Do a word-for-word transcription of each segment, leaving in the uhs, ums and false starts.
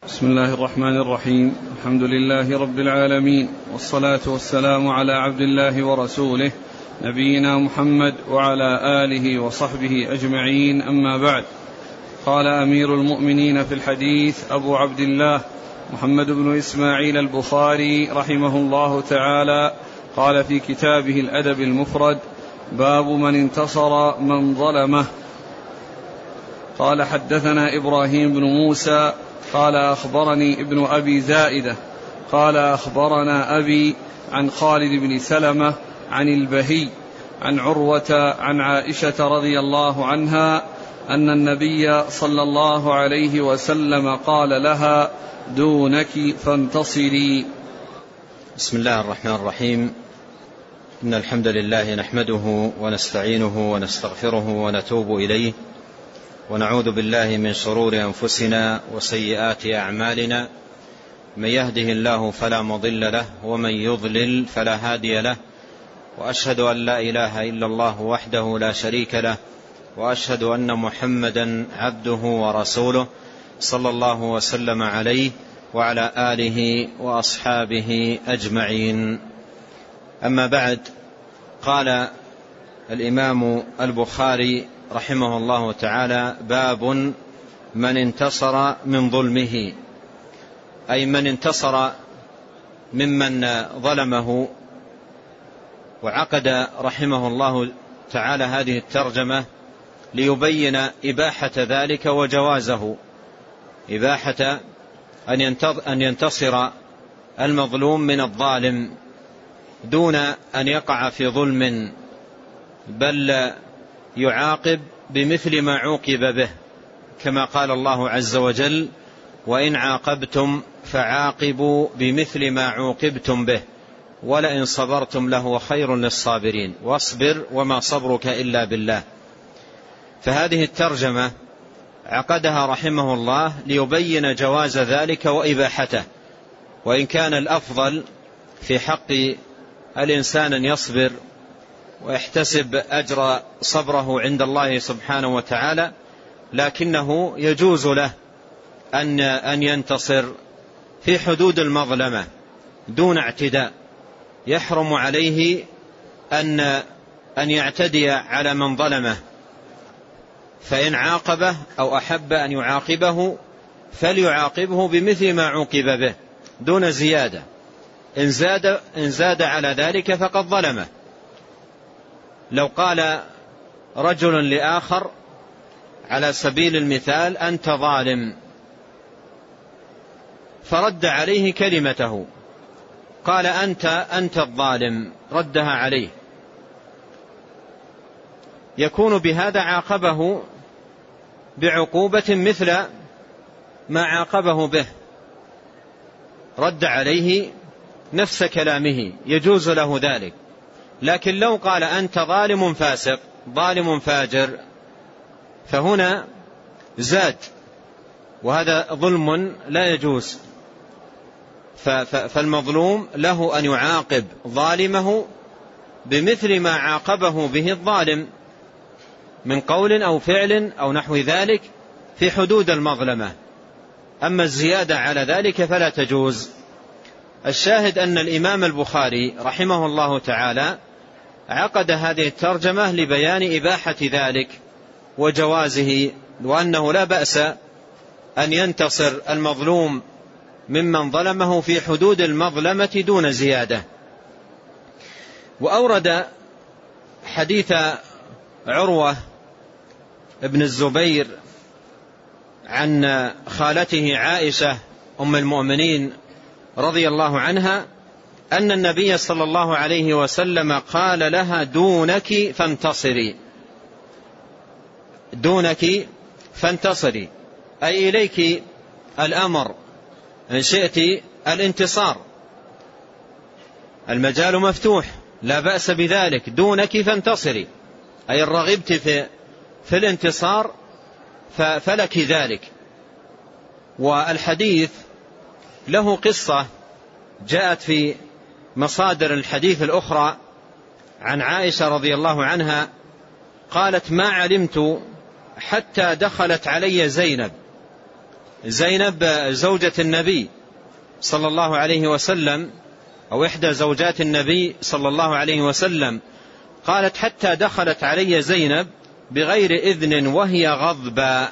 بسم الله الرحمن الرحيم. الحمد لله رب العالمين، والصلاة والسلام على عبد الله ورسوله نبينا محمد وعلى آله وصحبه أجمعين، أما بعد. قال أمير المؤمنين في الحديث أبو عبد الله محمد بن إسماعيل البخاري رحمه الله تعالى، قال في كتابه الأدب المفرد: باب من انتصر من ظلمه. قال حدثنا إبراهيم بن موسى قال أخبرني ابن أبي زائدة قال أخبرنا أبي عن خالد بن سلمة عن البهي عن عروة عن عائشة رضي الله عنها أن النبي صلى الله عليه وسلم قال لها: دونك فانتصري. بسم الله الرحمن الرحيم. إن الحمد لله نحمده ونستعينه ونستغفره ونتوب إليه، ونعوذ بالله من شرور أنفسنا وسيئات أعمالنا. من يهده الله فلا مضل له، ومن يضلل فلا هادي له، وأشهد أن لا إله إلا الله وحده لا شريك له، وأشهد أن محمدا عبده ورسوله صلى الله وسلم عليه وعلى آله وأصحابه أجمعين. أما بعد، قال الإمام البخاري رحمه الله تعالى: باب من انتصر من ظلمه، أي من انتصر ممن ظلمه. وعقد رحمه الله تعالى هذه الترجمة ليبين إباحة ذلك وجوازه، إباحة أن ينتصر المظلوم من الظالم دون أن يقع في ظلم، بل يعاقب بمثل ما عوقب به، كما قال الله عز وجل: وإن عاقبتم فعاقبوا بمثل ما عوقبتم به ولئن صبرتم لهو خير للصابرين واصبر وما صبرك إلا بالله. فهذه الترجمة عقدها رحمه الله ليبين جواز ذلك وإباحته، وإن كان الأفضل في حق الإنسان أن يصبر ويحتسب أجر صبره عند الله سبحانه وتعالى، لكنه يجوز له أن أن ينتصر في حدود المظلمة دون اعتداء. يحرم عليه أن أن يعتدي على من ظلمه، فإن عاقبه أو أحب أن يعاقبه فليعاقبه بمثل ما عوقب به دون زيادة. إن زاد إن زاد على ذلك فقد ظلمه. لو قال رجل لآخر على سبيل المثال: أنت ظالم، فرد عليه كلمته، قال: أنت أنت الظالم، ردها عليه، يكون بهذا عاقبه بعقوبة مثل ما عاقبه به، رد عليه نفس كلامه، يجوز له ذلك. لكن لو قال: أنت ظالم فاسق، ظالم فاجر، فهنا زاد، وهذا ظلم لا يجوز. فالمظلوم له أن يعاقب ظالمه بمثل ما عاقبه به الظالم من قول أو فعل أو نحو ذلك في حدود المظلمة. أما الزيادة على ذلك فلا تجوز. الشاهد أن الإمام البخاري رحمه الله تعالى عقد هذه الترجمة لبيان إباحة ذلك وجوازه، وأنه لا بأس أن ينتصر المظلوم ممن ظلمه في حدود المظلمة دون زيادة. وأورد حديث عروة ابن الزبير عن خالته عائشة أم المؤمنين رضي الله عنها أن النبي صلى الله عليه وسلم قال لها: دونك فانتصري، دونك فانتصري، أي إليك الأمر إن شئت الانتصار، المجال مفتوح، لا بأس بذلك، دونك فانتصري، أي الرغبت في, في الانتصار فلك ذلك. والحديث له قصة جاءت في مصادر الحديث الأخرى عن عائشة رضي الله عنها قالت: ما علمت حتى دخلت علي زينب زينب زوجة النبي صلى الله عليه وسلم أو إحدى زوجات النبي صلى الله عليه وسلم قالت حتى دخلت علي زينب بغير إذن وهي غضبة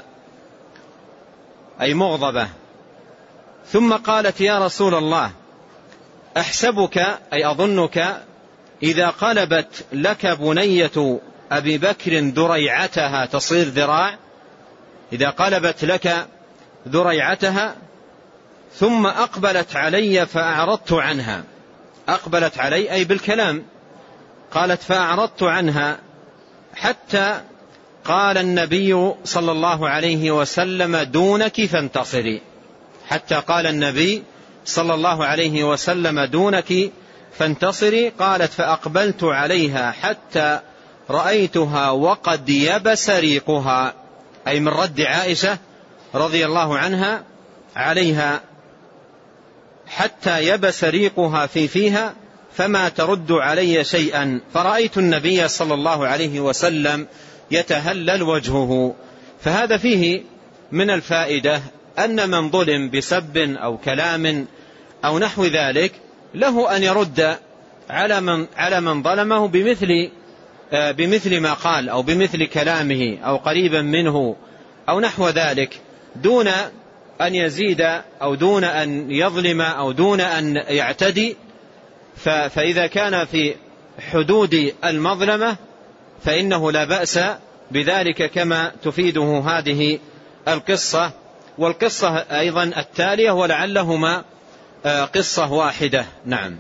أي مغضبة، ثم قالت يا رسول الله أحسبك أي أظنك إذا قلبت لك بنية أبي بكر ذريعتها تصير ذراع، إذا قلبت لك ذريعتها ثم أقبلت علي فأعرضت عنها، أقبلت علي أي بالكلام، قالت فأعرضت عنها حتى قال النبي صلى الله عليه وسلم دونك فانتصري، حتى قال النبي صلى الله عليه وسلم دونك فانتصري. قالت فأقبلت عليها حتى رأيتها وقد يبس ريقها، أي من رد عائشة رضي الله عنها عليها، حتى يبس ريقها في فيها فما ترد علي شيئا، فرأيت النبي صلى الله عليه وسلم يتهلل وجهه. فهذا فيه من الفائدة أن من ظلم بسب أو كلام أو نحو ذلك له أن يرد على من, على من ظلمه بمثل, بمثل ما قال أو بمثل كلامه أو قريبا منه أو نحو ذلك، دون أن يزيد أو دون أن يظلم أو دون أن يعتدي. فإذا كان في حدود المظلمة فإنه لا بأس بذلك كما تفيده هذه القصة، والقصة أيضا التالية ولعلهما قصة واحدة. نعم.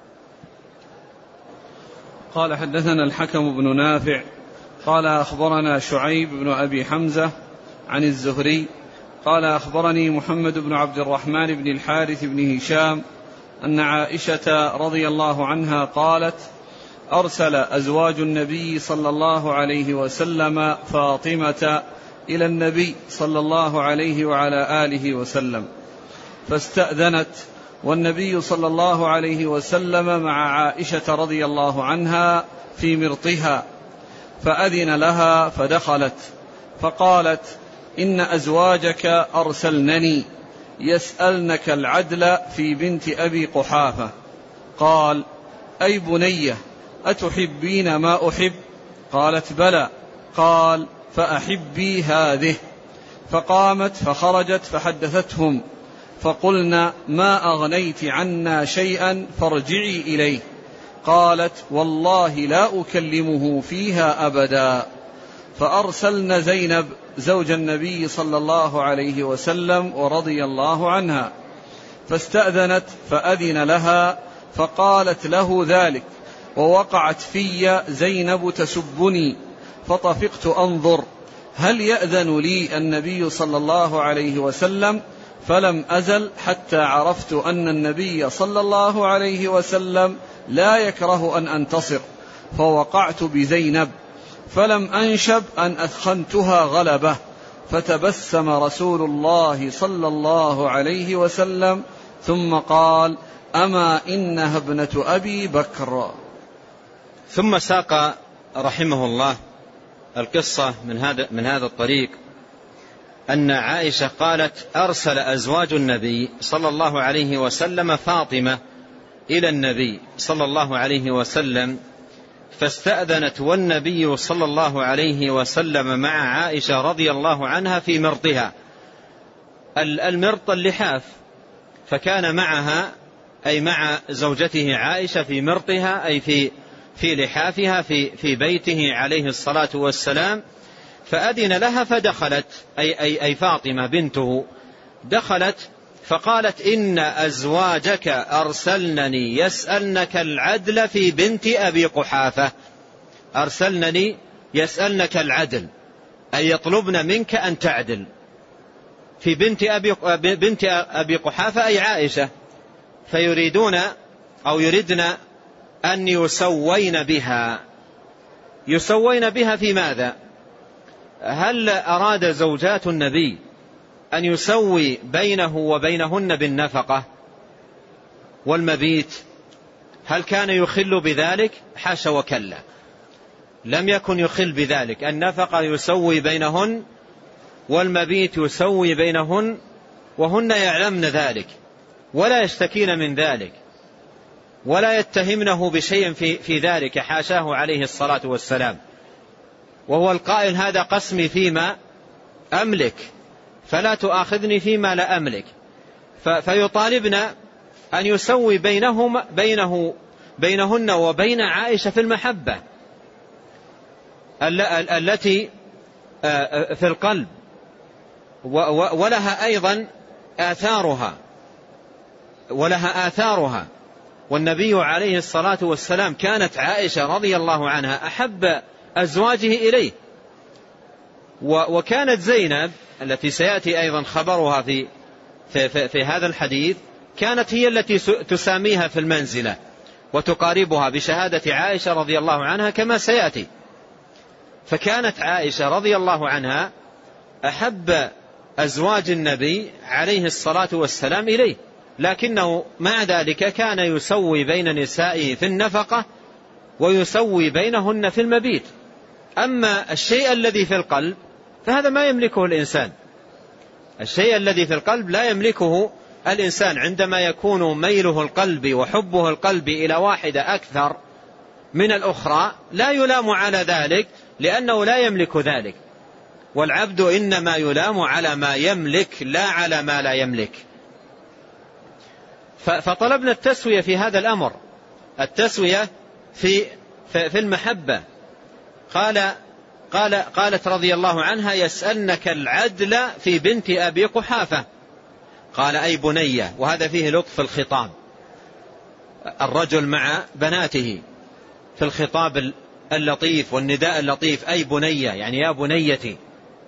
قال حدثنا الحكم بن نافع قال أخبرنا شعيب بن أبي حمزة عن الزهري قال أخبرني محمد بن عبد الرحمن بن الحارث بن هشام أن عائشة رضي الله عنها قالت أرسل أزواج النبي صلى الله عليه وسلم فاطمة إلى النبي صلى الله عليه وعلى آله وسلم فاستأذنت، والنبي صلى الله عليه وسلم مع عائشة رضي الله عنها في مرطها، فأذن لها فدخلت، فقالت إن أزواجك أرسلنني يسألنك العدل في بنت أبي قحافة. قال أي بنية أتحبين ما أحب؟ قالت بلى. قال فأحبي هذه. فقامت فخرجت فحدثتهم، فقلنا ما أغنيت عنا شيئا فارجعي إليه. قالت والله لا أكلمه فيها أبدا. فأرسلن زينب زوج النبي صلى الله عليه وسلم ورضي الله عنها، فاستأذنت فأذن لها، فقالت له ذلك، ووقعت في زينب تسبني، فطفقت أنظر هل يأذن لي النبي صلى الله عليه وسلم، فلم أزل حتى عرفت أن النبي صلى الله عليه وسلم لا يكره أن أنتصر، فوقعت بزينب، فلم أنشب أن أثخنتها غلبة، فتبسم رسول الله صلى الله عليه وسلم ثم قال أما إنها ابنة أبي بكر. ثم ساق رحمه الله القصة من هذا من هذا الطريق أن عائشة قالت أرسل أزواج النبي صلى الله عليه وسلم فاطمة إلى النبي صلى الله عليه وسلم فاستأذنت، والنبي صلى الله عليه وسلم مع عائشة رضي الله عنها في مرطها. المرط اللحاف، فكان معها أي مع زوجته عائشة في مرطها أي في في لحافها في في بيته عليه الصلاة والسلام. فأذن لها فدخلت أي, أي, أي فاطمة بنته دخلت، فقالت إن أزواجك أرسلنني يسألنك العدل في بنت أبي قحافة. أرسلنني يسألنك العدل أي يطلبن منك أن تعدل في بنت أبي, بنت أبي قحافة أي عائشة، فيريدون أو يردن أن يسوين بها. يسوين بها في ماذا؟ هل أراد زوجات النبي أن يسوي بينه وبينهن بالنفقة والمبيت؟ هل كان يخل بذلك؟ حاشا وكلا، لم يكن يخل بذلك. النفقة يسوي بينهن والمبيت يسوي بينهن وهن يعلمن ذلك ولا يشتكين من ذلك ولا يتهمنه بشيء في, في ذلك، حاشاه عليه الصلاة والسلام، وهو القائل هذا قسمي فيما أملك فلا تؤاخذني فيما لا أملك. فيطالبنا أن يسوي بينهم بينه بينهن وبين عائشة في المحبة التي في القلب، ولها أيضا آثارها ولها آثارها والنبي عليه الصلاة والسلام كانت عائشة رضي الله عنها أحب أزواجه إليه. وكانت زينب التي سيأتي أيضا خبرها في, في, في, في هذا الحديث كانت هي التي تساميها في المنزلة وتقاربها بشهادة عائشة رضي الله عنها كما سيأتي. فكانت عائشة رضي الله عنها أحب أزواج النبي عليه الصلاة والسلام إليه، لكنه مع ذلك كان يسوي بين نسائه في النفقة ويسوي بينهن في المبيت. أما الشيء الذي في القلب فهذا ما يملكه الإنسان، الشيء الذي في القلب لا يملكه الإنسان. عندما يكون ميله القلب وحبه القلب إلى واحدة أكثر من الأخرى لا يلام على ذلك، لأنه لا يملك ذلك، والعبد إنما يلام على ما يملك لا على ما لا يملك. فطلبنا التسوية في هذا الأمر، التسوية في في المحبة. قال قال قالت رضي الله عنها يسألنك العدل في بنت أبي قحافة، قال أي بنية، وهذا فيه لطف الخطاب، الرجل مع بناته في الخطاب اللطيف والنداء اللطيف، أي بنية يعني يا بنيتي،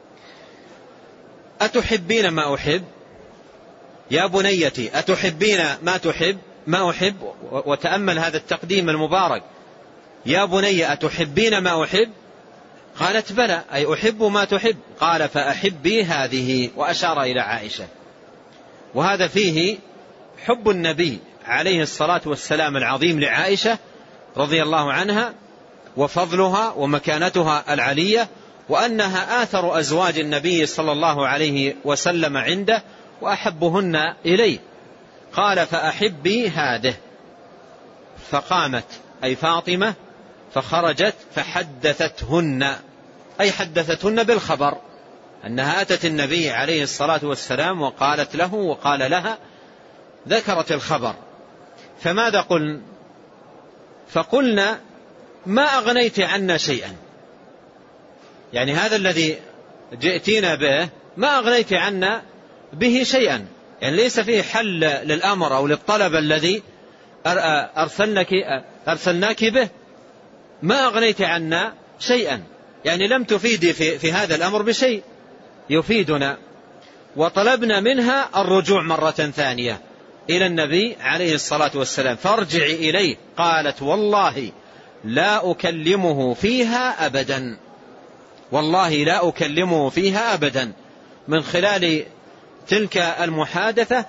أتحبين ما أحب، يا بنيتي أتحبين ما تحب ما أحب. وتأمل هذا التقديم المبارك، يا بني أتحبين ما أحب، قالت بلى أي أحب ما تحب، قال فأحبي هذه، وأشار إلى عائشة. وهذا فيه حب النبي عليه الصلاة والسلام العظيم لعائشة رضي الله عنها، وفضلها ومكانتها العلية، وأنها آثر أزواج النبي صلى الله عليه وسلم عنده وأحبهن إليه. قال فأحبي هذه، فقامت أي فاطمة فخرجت فحدثتهن، أي حدثتهن بالخبر أنها أتت النبي عليه الصلاة والسلام وقالت له وقال لها، ذكرت الخبر. فماذا قلن؟ فقلنا ما أغنيت عنا شيئا، يعني هذا الذي جئتينا به ما أغنيت عنا به شيئا، يعني ليس فيه حل للأمر أو للطلب الذي أرسلناك, أرسلناك به، ما أغنيت عنا شيئا، يعني لم تفيدي في, في هذا الأمر بشيء يفيدنا. وطلبنا منها الرجوع مرة ثانية إلى النبي عليه الصلاة والسلام، فارجعي إليه. قالت والله لا أكلمه فيها أبدا، والله لا أكلمه فيها أبدا. من خلال تلك المحادثة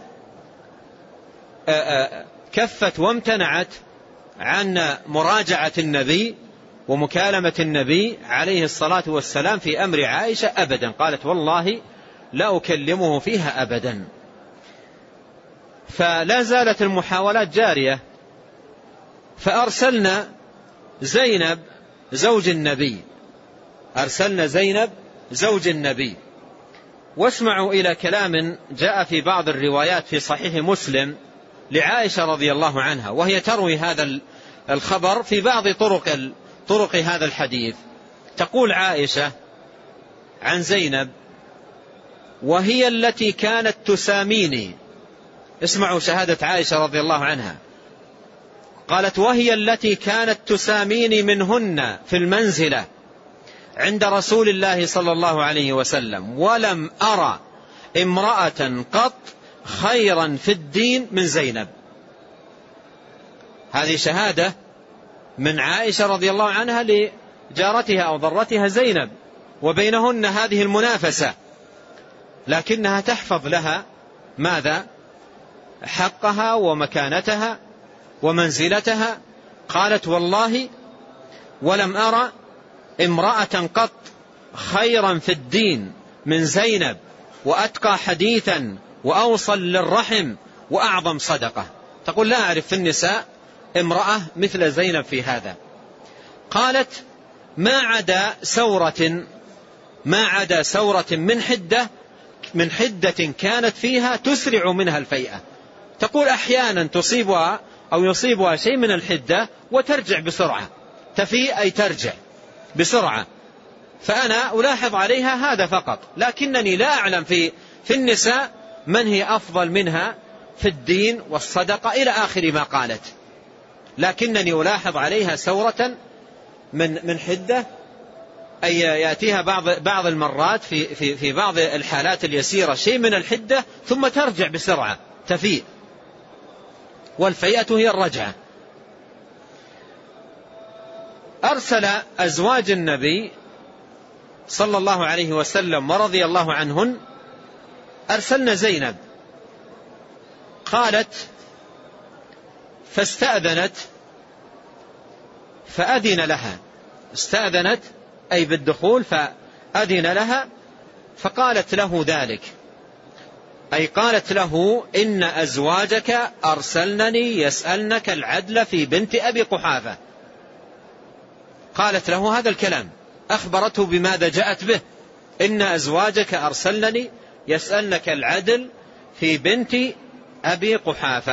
كفت وامتنعت عن مراجعة النبي ومكالمة النبي عليه الصلاة والسلام في أمر عائشة أبدا، قالت والله لا أكلمه فيها أبدا. فلا زالت المحاولات جارية، فأرسلنا زينب زوج النبي، أرسلنا زينب زوج النبي. واسمعوا إلى كلام جاء في بعض الروايات في صحيح مسلم لعائشة رضي الله عنها، وهي تروي هذا الخبر في بعض طرق طرق هذا الحديث. تقول عائشة عن زينب وهي التي كانت تساميني، اسمعوا شهادة عائشة رضي الله عنها، قالت وهي التي كانت تساميني منهن في المنزلة عند رسول الله صلى الله عليه وسلم، ولم أرى امرأة قط خيرا في الدين من زينب. هذه شهادة من عائشة رضي الله عنها لجارتها أو ضرتها زينب، وبينهن هذه المنافسة، لكنها تحفظ لها ماذا؟ حقها ومكانتها ومنزلتها. قالت والله ولم أرى امرأة قط خيرا في الدين من زينب، وأتقى حديثا وأوصل للرحم وأعظم صدقة. تقول لا أعرف في النساء امرأة مثل زينب في هذا. قالت ما عدا سورة ما عدا سورة من حدة من حدة كانت فيها تسرع منها الفيئة. تقول أحيانا تصيبها أو يصيبها شيء من الحدة وترجع بسرعة، تفيء أي ترجع بسرعة، فأنا ألاحظ عليها هذا فقط، لكنني لا أعلم في في النساء من هي أفضل منها في الدين والصدقة إلى آخر ما قالت، لكنني ألاحظ عليها سورة من من حدة، أي يأتيها بعض بعض المرات في في في بعض الحالات اليسيرة شيء من الحدة ثم ترجع بسرعة تفيء، والفيئة هي الرجعة. أرسل أزواج النبي صلى الله عليه وسلم ورضي الله عنهن، أرسلنا زينب، قالت فاستأذنت فأذن لها، استأذنت أي بالدخول فأذن لها، فقالت له ذلك، أي قالت له إن أزواجك أرسلنني يسألنك العدل في بنت أبي قحافة. قالت له هذا الكلام، أخبرته بماذا جاءت به، إن أزواجك أرسلنني يسألنك العدل في بنت أبي قحافة.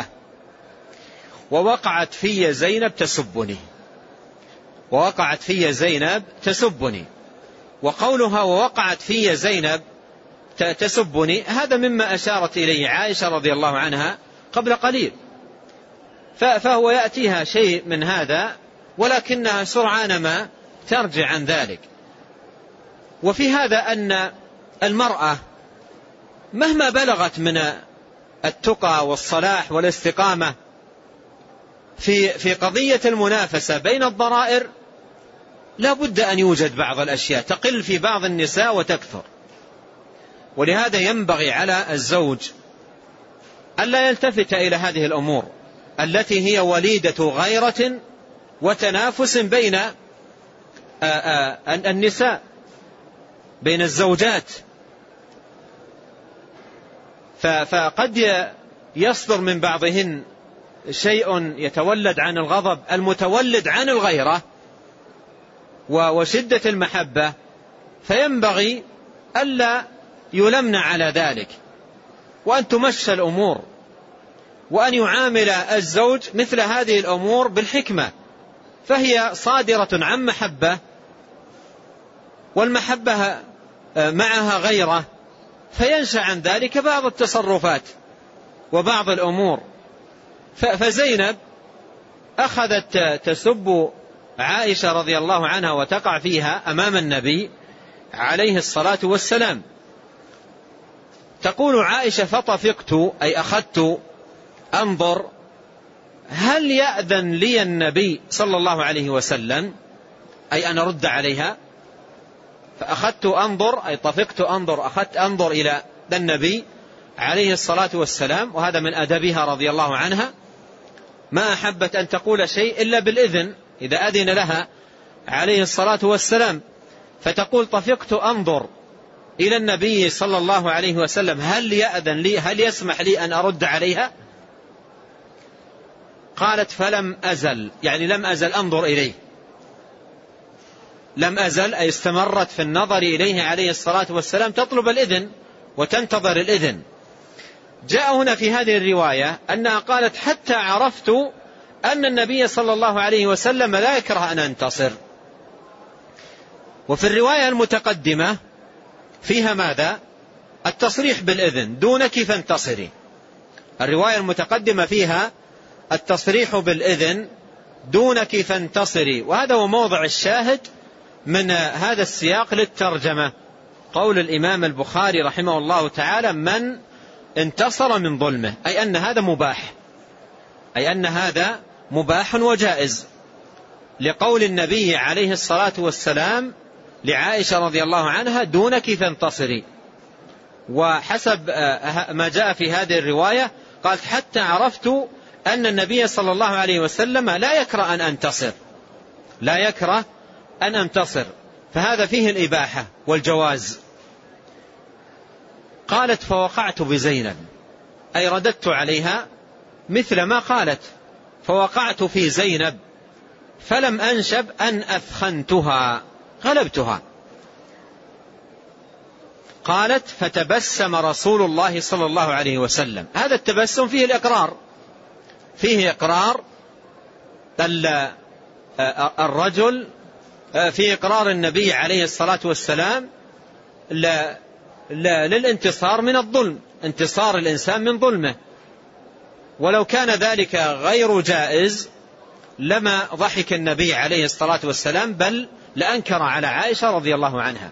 ووقعت في زينب تسبني، ووقعت في زينب تسبني. وقولها ووقعت في زينب تسبني هذا مما أشارت إليه عائشة رضي الله عنها قبل قليل، فهو يأتيها شيء من هذا ولكنها سرعان ما ترجع عن ذلك. وفي هذا أن المرأة مهما بلغت من التقى والصلاح والاستقامة في في قضية المنافسة بين الضرائر لا بد أن يوجد بعض الأشياء تقل في بعض النساء وتكثر. ولهذا ينبغي على الزوج ألا يلتفت إلى هذه الأمور التي هي وليدة غيرة وتنافس بين النساء، بين الزوجات. فقد يصدر من بعضهن شيء يتولد عن الغضب المتولد عن الغيرة وشدة المحبة، فينبغي ألا يلمن على ذلك، وأن تمشى الأمور، وأن يعامل الزوج مثل هذه الأمور بالحكمة، فهي صادرة عن محبة، والمحبة معها غيرة، فينشأ عن ذلك بعض التصرفات وبعض الأمور. فزينب أخذت تسب عائشة رضي الله عنها وتقع فيها أمام النبي عليه الصلاة والسلام. تقول عائشة فطفقت أي أخذت أنظر هل يأذن لي النبي صلى الله عليه وسلم أي أن أرد عليها، فأخذت أنظر أي طفقت أنظر أخذت أنظر إلى النبي عليه الصلاة والسلام. وهذا من أدبها رضي الله عنها، ما أحبت أن تقول شيء إلا بالإذن إذا أذن لها عليه الصلاة والسلام، فتقول طفقت أنظر إلى النبي صلى الله عليه وسلم هل يأذن لي هل يسمح لي أن أرد عليها. قالت فلم أزل يعني لم أزل أنظر إليه، لم أزل أي استمرت في النظر إليه عليه الصلاة والسلام تطلب الإذن وتنتظر الإذن. جاء هنا في هذه الرواية أنها قالت حتى عرفت أن النبي صلى الله عليه وسلم لا يكره أن أنتصر. وفي الرواية المتقدمة فيها ماذا؟ التصريح بالإذن دونك فانتصري. الرواية المتقدمة فيها التصريح بالإذن دونك فانتصري، وهذا هو موضع الشاهد من هذا السياق للترجمة، قول الإمام البخاري رحمه الله تعالى من انتصر من ظلمه، أي أن هذا مباح، أي أن هذا مباح وجائز، لقول النبي عليه الصلاة والسلام لعائشة رضي الله عنها دونك فانتصري. وحسب ما جاء في هذه الرواية قالت حتى عرفت أن النبي صلى الله عليه وسلم لا يكره أن أنتصر، لا يكره أن أنتصر، فهذا فيه الإباحة والجواز. قالت فوقعت بزينب أي رددت عليها مثل ما قالت، فوقعت في زينب فلم أنشب أن أثخنتها، غلبتها. قالت فتبسم رسول الله صلى الله عليه وسلم. هذا التبسم فيه الإقرار، فيه إقرار الرجل، فيه إقرار النبي عليه الصلاة والسلام للانتصار من الظلم، انتصار الإنسان من ظلمه. ولو كان ذلك غير جائز لما ضحك النبي عليه الصلاة والسلام، بل لأنكر على عائشة رضي الله عنها.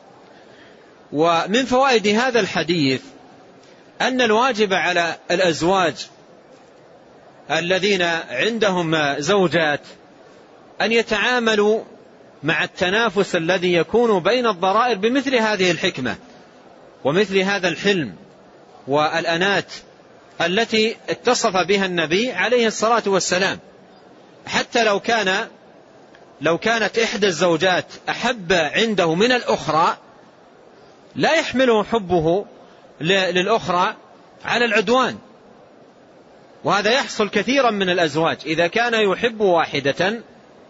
ومن فوائد هذا الحديث أن الواجب على الأزواج الذين عندهم زوجات أن يتعاملوا مع التنافس الذي يكون بين الضرائر بمثل هذه الحكمة ومثل هذا الحلم والأنات التي اتصف بها النبي عليه الصلاة والسلام. حتى لو كان لو كانت إحدى الزوجات أحب عنده من الأخرى، لا يحمله حبه للأخرى على العدوان. وهذا يحصل كثيرا من الأزواج، إذا كان يحب واحدة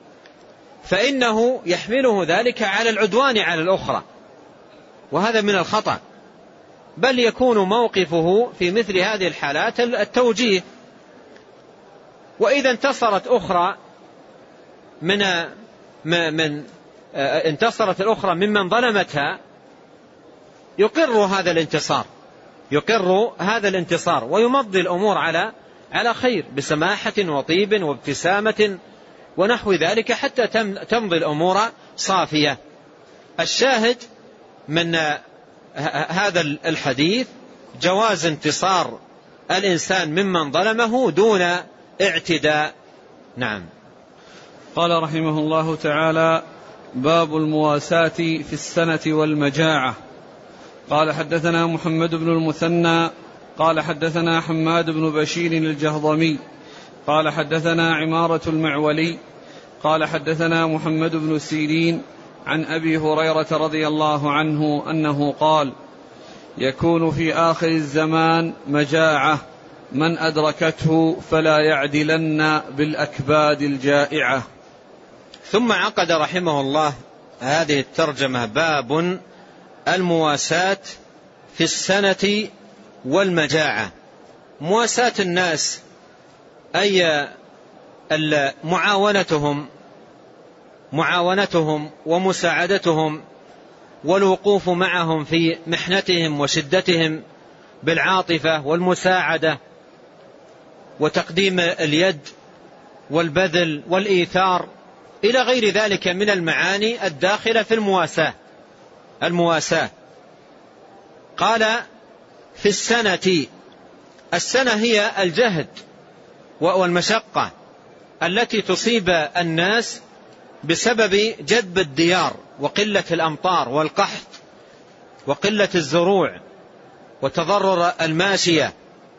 فإنه يحمله ذلك على العدوان على الأخرى، وهذا من الخطأ. بل يكون موقفه في مثل هذه الحالات التوجيه. وإذا انتصرت أخرى من من انتصرت الأخرى ممن ظلمتها، يقر هذا الانتصار يقر هذا الانتصار ويمضي الأمور على على خير بسماحة وطيب وابتسامة ونحو ذلك، حتى تمضي الأمور صافية. الشاهد من هذا الحديث جواز انتصار الإنسان ممن ظلمه دون اعتداء. نعم. قال رحمه الله تعالى: باب المواساة في السنة والمجاعة. قال حدثنا محمد بن المثنى قال حدثنا حماد بن بشير الجهضمي قال حدثنا عمارة المعولي قال حدثنا محمد بن سيرين عن أبي هريرة رضي الله عنه أنه قال: يكون في آخر الزمان مجاعة من أدركته فلا يعدلن بالأكباد الجائعة. ثم عقد رحمه الله هذه الترجمة: باب المواساة في السنة والمجاعة. مواساة الناس أي معاونتهم معاونتهم ومساعدتهم والوقوف معهم في محنتهم وشدتهم بالعاطفة والمساعدة وتقديم اليد والبذل والإيثار إلى غير ذلك من المعاني الداخلة في المواساة المواساة قال: في السنة. السنة هي الجهد والمشقة التي تصيب الناس بسبب جدب الديار وقلة الأمطار والقحط وقلة الزروع وتضرر الماشية.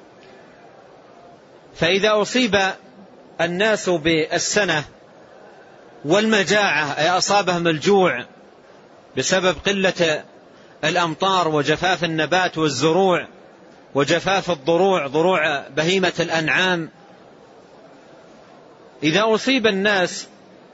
فإذا أصيب الناس بالسنة والمجاعة أي أصابهم الجوع بسبب قلة الأمطار وجفاف النبات والزروع وجفاف الضروع ضروع بهيمة الأنعام، إذا أصيب الناس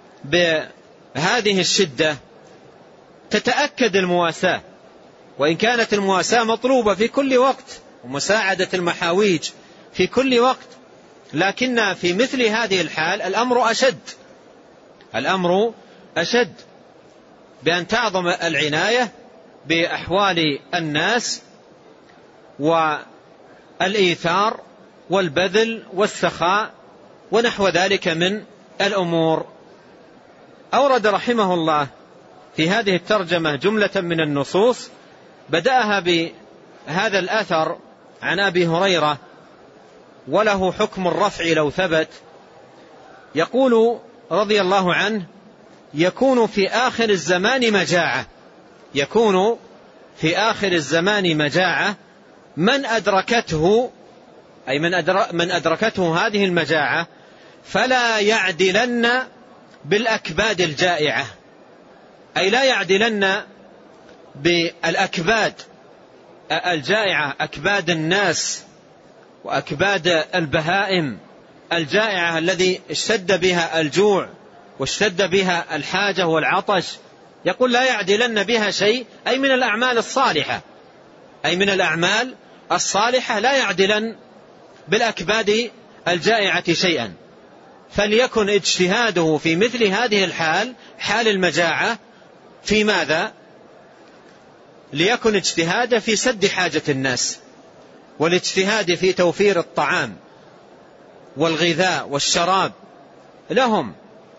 بهذه الشدة تتأكد المواساة، وإن كانت المواساة مطلوبة في كل وقت ومساعدة المحاويج في كل وقت، لكن في مثل هذه الحال الأمر أشد الأمر أشد بأن تعظم العناية بأحوال الناس والإيثار والبذل والسخاء ونحو ذلك من الأمور. أورد رحمه الله في هذه الترجمة جملة من النصوص، بدأها بهذا الأثر عن أبي هريرة وله حكم الرفع لو ثبت. يقول رضي الله عنه: يكون في آخر الزمان مجاعة يكون في آخر الزمان مجاعة من أدركته أي من, أدر من أدركته هذه المجاعة فلا يعدلن بالأكباد الجائعة، أي لا يعدلن بالأكباد الجائعة، أكباد الناس وأكباد البهائم الجائعة الذي اشتد بها الجوع واشتد بها الحاجة والعطش، يقول لا يعدلن بها شيء، أي من الأعمال الصالحة، أي من الأعمال الصالحة لا يعدلن بالأكباد الجائعة شيئا. فليكن اجتهاده في مثل هذه الحال، حال المجاعة، في ماذا؟ ليكن اجتهاده في سد حاجة الناس، والاجتهاد في توفير الطعام والغذاء والشراب لهم.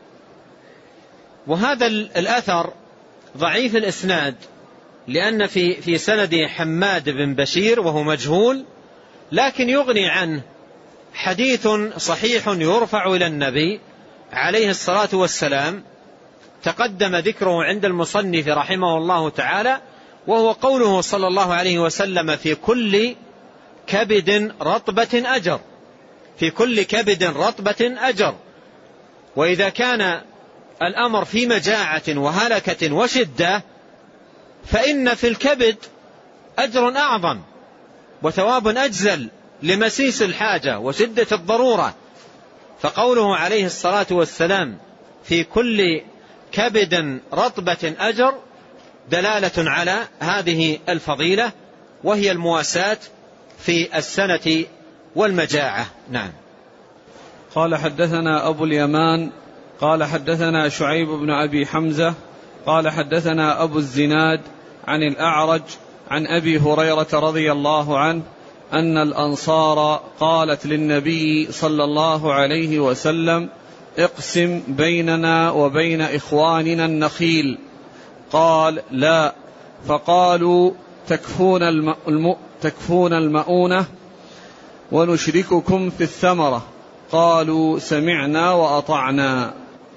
وهذا الأثر ضعيف الإسناد، لأن في في سند حماد بن بشير وهو مجهول، لكن يغني عنه حديث صحيح يرفع إلى النبي عليه الصلاة والسلام، تقدم ذكره عند المصنف رحمه الله تعالى، وهو قوله صلى الله عليه وسلم: في كل كبد رطبة أجر، في كل كبد رطبة أجر. وإذا كان الأمر في مجاعة وهلكة وشدة، فإن في الكبد أجر أعظم وثواب أجزل لمسيس الحاجة وشدة الضرورة. فقوله عليه الصلاة والسلام: في كل كبد رطبة أجر، دلالة على هذه الفضيلة، وهي المواساة في السنة والمجاعة. نعم. قال حدثنا أبو اليمان قال حدثنا شعيب بن أبي حمزة قال حدثنا أبو الزناد عن الأعرج عن أبي هريرة رضي الله عنه أن الأنصار قالت للنبي صلى الله عليه وسلم: اقسم بيننا وبين إخواننا النخيل. قال: لا. فقالوا: تكفون, الم... تكفون المؤونة ونشرككم في الثمرة. قالوا: سمعنا وأطعنا.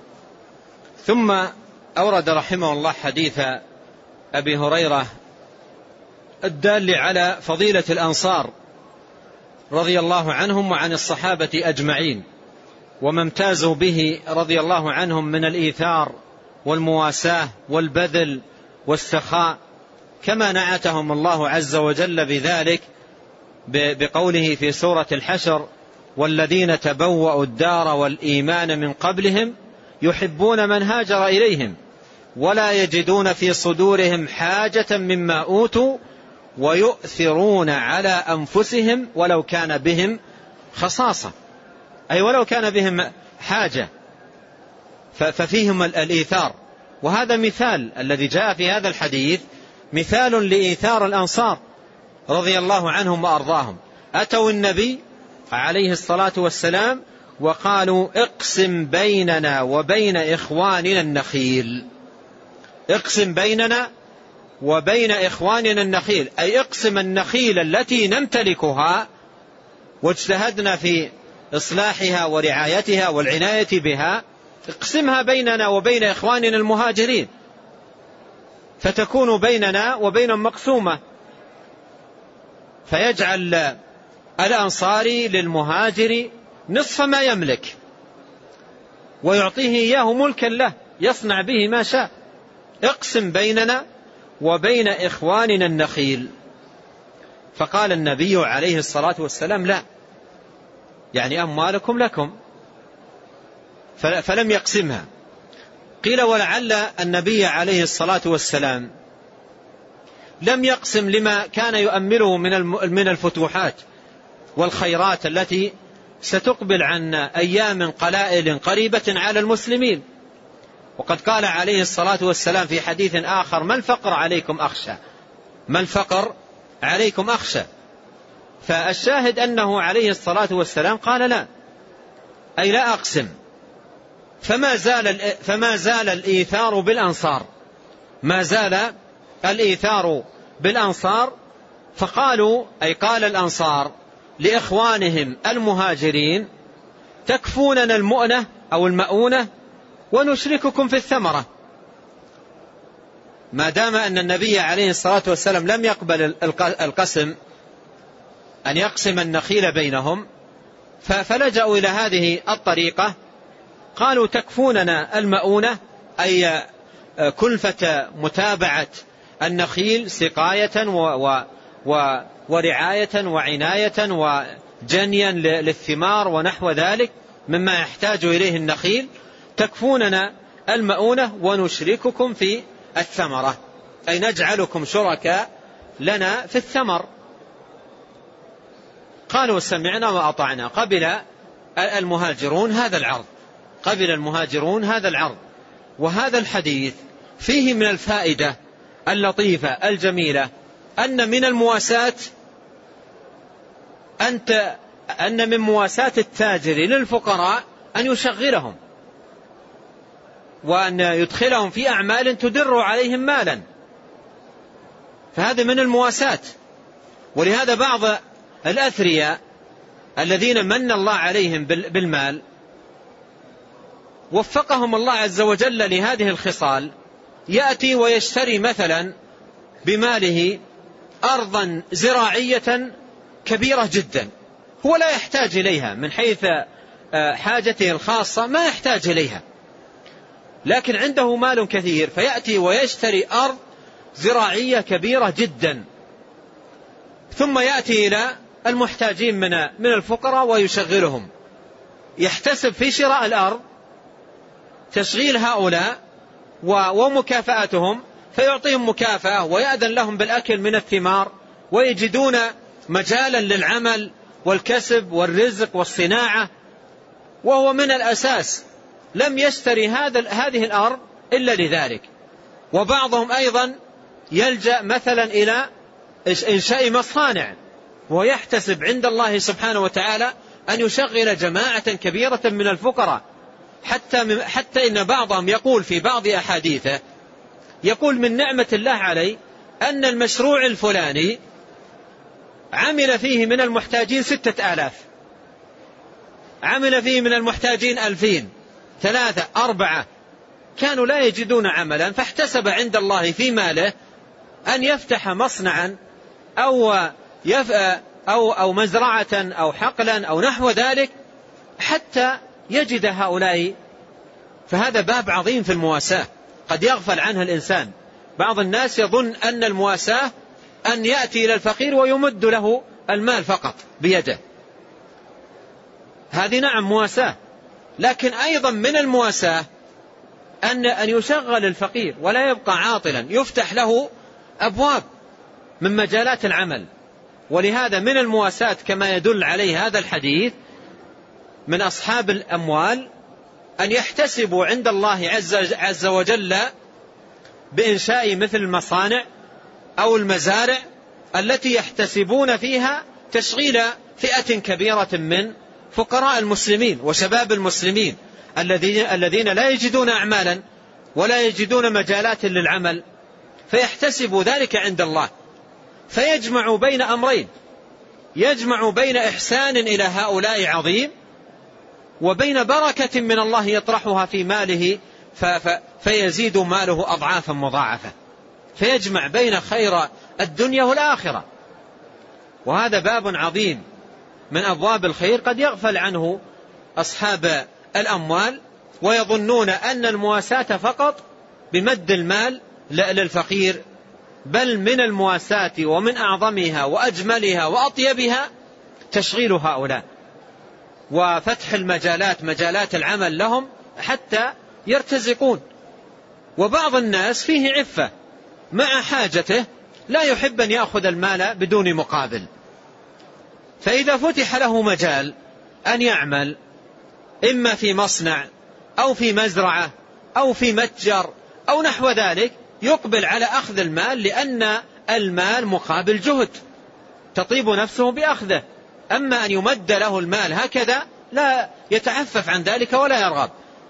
ثم أورد رحمه الله حديث أبي هريرة الدال على فضيلة الأنصار رضي الله عنهم وعن الصحابة أجمعين، وما امتازوا به رضي الله عنهم من الإيثار والمواساة والبذل والسخاء، كما نعتهم الله عز وجل بذلك بقوله في سورة الحشر: والذين تبوأوا الدار والإيمان من قبلهم يحبون من هاجر إليهم ولا يجدون في صدورهم حاجة مما أوتوا ويؤثرون على أنفسهم ولو كان بهم خصاصة، أي ولو كان بهم حاجة، ففيهم الإيثار. وهذا مثال الذي جاء في هذا الحديث، مثال لإيثار الأنصار رضي الله عنهم وأرضاهم. أتوا النبي عليه الصلاة والسلام وقالوا: اقسم بيننا وبين إخواننا النخيل. اقسم بيننا وبين إخواننا النخيل، أي اقسم النخيل التي نمتلكها واجتهدنا في إصلاحها ورعايتها والعناية بها، اقسمها بيننا وبين إخواننا المهاجرين، فتكون بيننا وبينهم مقسومة. فيجعل الأنصاري للمهاجر نصف ما يملك ويعطيه إياه ملكا له يصنع به ما شاء. اقسم بيننا وبين إخواننا النخيل. فقال النبي عليه الصلاة والسلام: لا، يعني أموالكم لكم، فلم يقسمها. قيل: ولعل النبي عليه الصلاة والسلام لم يقسم لما كان يؤمله من الفتوحات والخيرات التي ستقبل عن أيام قلائل قريبة على المسلمين. وقد قال عليه الصلاة والسلام في حديث آخر: ما الفقر عليكم أخشى، ما الفقر عليكم أخشى. فالشاهد أنه عليه الصلاة والسلام قال: لا، أي لا أقسم. فما زال, فما زال الإيثار بالأنصار، ما زال الإيثار بالأنصار. فقالوا، أي قال الأنصار لإخوانهم المهاجرين: تكفوننا المؤنة أو المؤونة ونشرككم في الثمرة. ما دام أن النبي عليه الصلاة والسلام لم يقبل القسم، أن يقسم النخيل بينهم، فلجأوا إلى هذه الطريقة. قالوا: تكفوننا المؤونة، أي كلفة متابعة النخيل سقاية و و ورعاية وعناية جنيا للثمار ونحو ذلك مما يحتاج إليه النخيل، تكفوننا المؤونة ونشرككم في الثمرة، أي نجعلكم شركاء لنا في الثمر. قالوا سمعنا وأطعنا. قبل المهاجرون هذا العرض قبل المهاجرون هذا العرض. وهذا الحديث فيه من الفائدة اللطيفة الجميلة أن من المواساة أنت أن من مواساة التاجر للفقراء أن يشغلهم وأن يدخلهم في أعمال تدر عليهم مالا، فهذا من المواساة. ولهذا بعض الأثرياء الذين من الله عليهم بالمال وفقهم الله عز وجل لهذه الخصال، يأتي ويشتري مثلا بماله أرضا زراعية كبيرة جدا، هو لا يحتاج إليها من حيث حاجته الخاصة، ما يحتاج إليها، لكن عنده مال كثير فيأتي ويشتري أرض زراعية كبيرة جدا، ثم يأتي إلى المحتاجين من من الفقراء ويشغلهم، يحتسب في شراء الأرض تشغيل هؤلاء ومكافأتهم، فيعطيهم مكافأة ويأذن لهم بالأكل من الثمار، ويجدون مجالا للعمل والكسب والرزق والصناعة، وهو من الأساس لم يشتري هذا هذه الأرض إلا لذلك. وبعضهم أيضا يلجأ مثلا إلى إنشاء مصانع ويحتسب عند الله سبحانه وتعالى أن يشغل جماعة كبيرة من الفقراء، حتى حتى إن بعضهم يقول في بعض أحاديثه، يقول من نعمة الله علي أن المشروع الفلاني عمل فيه من المحتاجين ستة آلاف، عمل فيه من المحتاجين ألفين، ثلاثة أربعة، كانوا لا يجدون عملا، فاحتسب عند الله في ماله أن يفتح مصنعا أو يف أو أو مزرعة أو حقلا أو نحو ذلك حتى يجد هؤلاء. فهذا باب عظيم في المواساة قد يغفل عنها الإنسان. بعض الناس يظن أن المواساة أن يأتي إلى الفقير ويمد له المال فقط بيده، هذه نعم مواساة، لكن أيضا من المواساة أن أن يشغل الفقير ولا يبقى عاطلا، يفتح له أبواب من مجالات العمل. ولهذا من المواساة كما يدل عليه هذا الحديث من أصحاب الأموال أن يحتسبوا عند الله عز, عز وجل بإنشاء مثل المصانع أو المزارع التي يحتسبون فيها تشغيل فئة كبيرة من فقراء المسلمين وشباب المسلمين الذين الذين لا يجدون أعمالا ولا يجدون مجالات للعمل، فيحتسبوا ذلك عند الله، فيجمع بين أمرين، يجمع بين إحسان إلى هؤلاء عظيم وبين بركة من الله يطرحها في ماله فيزيد ماله أضعافا مضاعفة، فيجمع بين خير الدنيا والآخرة. وهذا باب عظيم من أبواب الخير قد يغفل عنه أصحاب الأموال ويظنون أن المواساة فقط بمد المال للفقير، بل من المواساة ومن أعظمها وأجملها وأطيبها تشغيل هؤلاء وفتح المجالات مجالات العمل لهم حتى يرتزقون. وبعض الناس فيه عفة مع حاجته لا يحب أن يأخذ المال بدون مقابل، فإذا فتح له مجال أن يعمل إما في مصنع أو في مزرعة أو في متجر أو نحو ذلك يقبل على أخذ المال، لأن المال مقابل جهد تطيب نفسه بأخذه. أما أن يمد له المال هكذا لا يتعفف عن ذلك ولا يرغب.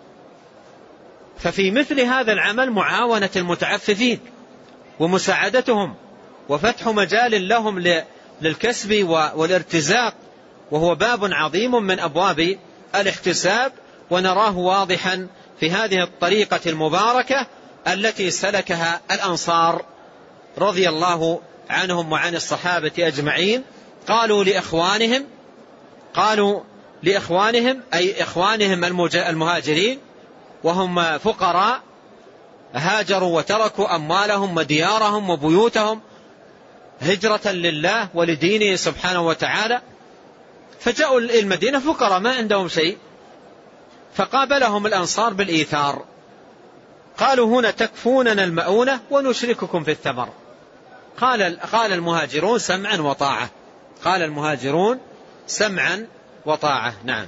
ففي مثل هذا العمل معاونة المتعففين ومساعدتهم وفتح مجال لهم للكسب والارتزاق، وهو باب عظيم من أبواب الاحتساب، ونراه واضحا في هذه الطريقة المباركة التي سلكها الأنصار رضي الله عنهم وعن الصحابة أجمعين. قالوا لإخوانهم قالوا لإخوانهم أي إخوانهم المهاجرين وهم فقراء هاجروا وتركوا أموالهم وديارهم وبيوتهم هجرة لله ولدينه سبحانه وتعالى، فجاءوا المدينة فقراء ما عندهم شيء، فقابلهم الأنصار بالإيثار، قالوا هنا تكفوننا المؤونة ونشرككم في الثمر. قال قال المهاجرون سمعا وطاعة، قال المهاجرون سمعا وطاعة. نعم.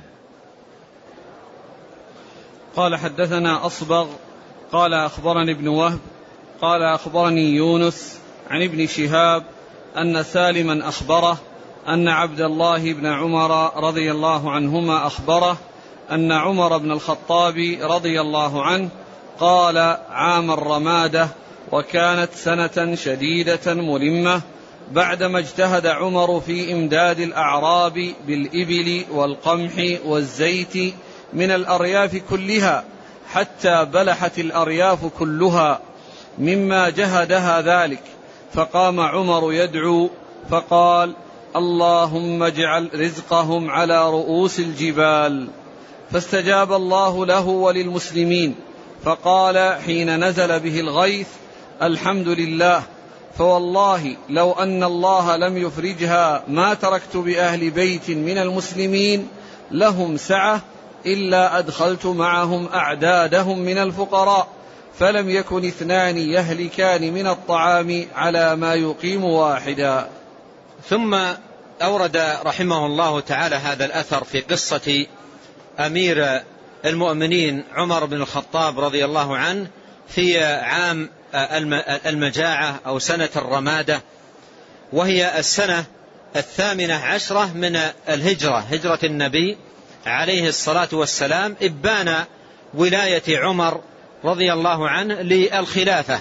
قال حدثنا أصبغ قال أخبرني ابن وهب قال أخبرني يونس عن ابن شهاب أن سالما أخبره أن عبد الله بن عمر رضي الله عنهما أخبره أن عمر بن الخطاب رضي الله عنه قال عام الرمادة وكانت سنة شديدة ملمة بعدما اجتهد عمر في إمداد الأعراب بالإبل والقمح والزيت من الأرياف كلها حتى بلحت الأرياف كلها مما جهدها ذلك، فقام عمر يدعو فقال اللهم اجعل رزقهم على رؤوس الجبال، فاستجاب الله له وللمسلمين، فقال حين نزل به الغيث الحمد لله، فوالله لو أن الله لم يفرجها ما تركت بأهل بيت من المسلمين لهم سعة إلا أدخلت معهم أعدادهم من الفقراء، فلم يكن اثنان يهلكان من الطعام على ما يقيم واحدا. ثم أورد رحمه الله تعالى هذا الأثر في قصة أمير المؤمنين عمر بن الخطاب رضي الله عنه في عام المجاعة أو سنة الرمادة، وهي السنة الثامنة عشرة من الهجرة، هجرة النبي عليه الصلاة والسلام، إبان ولاية عمر رضي الله عنه للخلافة.